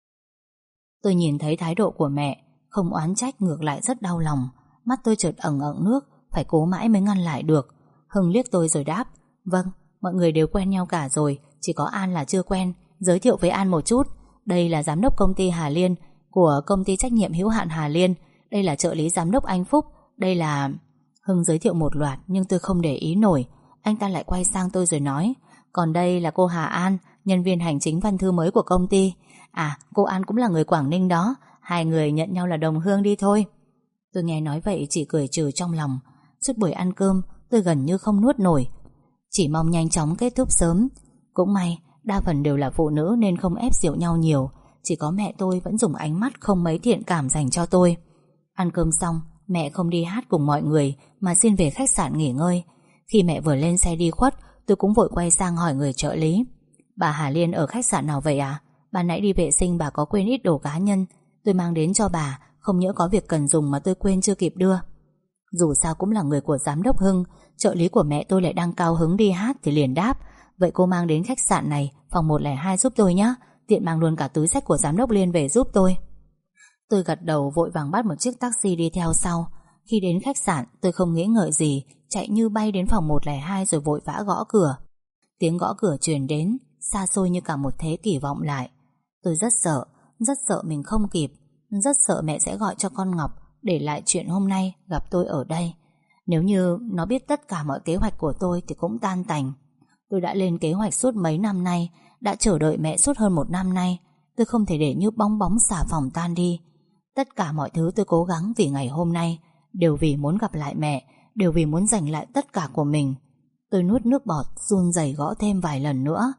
Tôi nhìn thấy thái độ của mẹ, không oán trách, ngược lại rất đau lòng. Mắt tôi chợt ẩn ẩn nước, phải cố mãi mới ngăn lại được. Hưng liếc tôi rồi đáp, vâng, mọi người đều quen nhau cả rồi, chỉ có An là chưa quen. Giới thiệu với An một chút, đây là giám đốc công ty Hà Liên của công ty trách nhiệm hữu hạn Hà Liên. Đây là trợ lý giám đốc anh Phúc. Đây là... Hưng giới thiệu một loạt nhưng tôi không để ý nổi. Anh ta lại quay sang tôi rồi nói, còn đây là cô Hà An, nhân viên hành chính văn thư mới của công ty. À, cô An cũng là người Quảng Ninh đó. Hai người nhận nhau là đồng hương đi thôi. Tôi nghe nói vậy chỉ cười trừ trong lòng. Suốt buổi ăn cơm tôi gần như không nuốt nổi, chỉ mong nhanh chóng kết thúc sớm. Cũng may đa phần đều là phụ nữ nên không ép rượu nhau nhiều. Chỉ có mẹ tôi vẫn dùng ánh mắt không mấy thiện cảm dành cho tôi. Ăn cơm xong, mẹ không đi hát cùng mọi người mà xin về khách sạn nghỉ ngơi. Khi mẹ vừa lên xe đi khuất, tôi cũng vội quay sang hỏi người trợ lý, bà Hà Liên ở khách sạn nào vậy à? Ban nãy đi vệ sinh bà có quên ít đồ cá nhân, tôi mang đến cho bà, không nhỡ có việc cần dùng mà tôi quên chưa kịp đưa. Dù sao cũng là người của giám đốc Hưng, trợ lý của mẹ tôi lại đang cao hứng đi hát thì liền đáp, vậy cô mang đến khách sạn này phòng 102 giúp tôi nhé, tiện mang luôn cả túi xách của giám đốc Liên về giúp tôi. Tôi gật đầu vội vàng bắt một chiếc taxi đi theo sau. Khi đến khách sạn tôi không nghĩ ngợi gì, chạy như bay đến phòng 102 rồi vội vã gõ cửa. Tiếng gõ cửa truyền đến xa xôi như cả một thế kỷ vọng lại. Tôi rất sợ mình không kịp, rất sợ mẹ sẽ gọi cho con Ngọc để lại chuyện hôm nay gặp tôi ở đây. Nếu như nó biết tất cả mọi kế hoạch của tôi thì cũng tan tành. Tôi đã lên kế hoạch suốt mấy năm nay, đã chờ đợi mẹ suốt hơn 1 năm nay. Tôi không thể để như bong bóng xà phòng tan đi. Tất cả mọi thứ tôi cố gắng vì ngày hôm nay đều vì muốn gặp lại mẹ, đều vì muốn giành lại tất cả của mình. Tôi nuốt nước bọt, run rẩy gõ thêm vài lần nữa.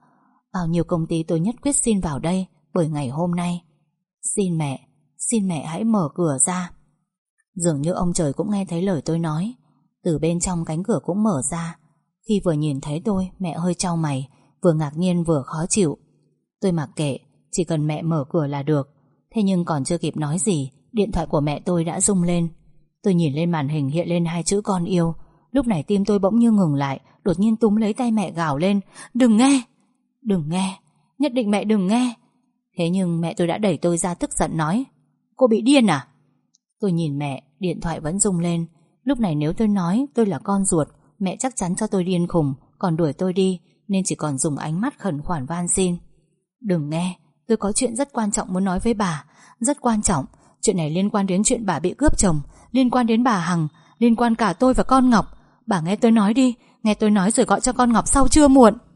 Bao nhiêu công ty tôi nhất quyết xin vào đây bởi ngày hôm nay. Xin mẹ hãy mở cửa ra. Dường như ông trời cũng nghe thấy lời tôi nói. Từ bên trong cánh cửa cũng mở ra. Khi vừa nhìn thấy tôi, mẹ hơi chau mày, vừa ngạc nhiên vừa khó chịu. Tôi mặc kệ, chỉ cần mẹ mở cửa là được. Thế nhưng còn chưa kịp nói gì, điện thoại của mẹ tôi đã rung lên. Tôi nhìn lên màn hình hiện lên 2 chữ con yêu. Lúc này tim tôi bỗng như ngừng lại, đột nhiên túm lấy tay mẹ gào lên: Đừng nghe! Đừng nghe! Nhất định mẹ đừng nghe! Thế nhưng mẹ tôi đã đẩy tôi ra, tức giận nói: Cô bị điên à? Tôi nhìn mẹ, điện thoại vẫn rung lên. Lúc này nếu tôi nói tôi là con ruột, mẹ chắc chắn cho tôi điên khùng, còn đuổi tôi đi, nên chỉ còn dùng ánh mắt khẩn khoản van xin. Đừng nghe, tôi có chuyện rất quan trọng muốn nói với bà. Rất quan trọng. Chuyện này liên quan đến chuyện bà bị cướp chồng, liên quan đến bà Hằng, liên quan cả tôi và con Ngọc. Bà nghe tôi nói đi, nghe tôi nói rồi gọi cho con Ngọc sau chưa muộn.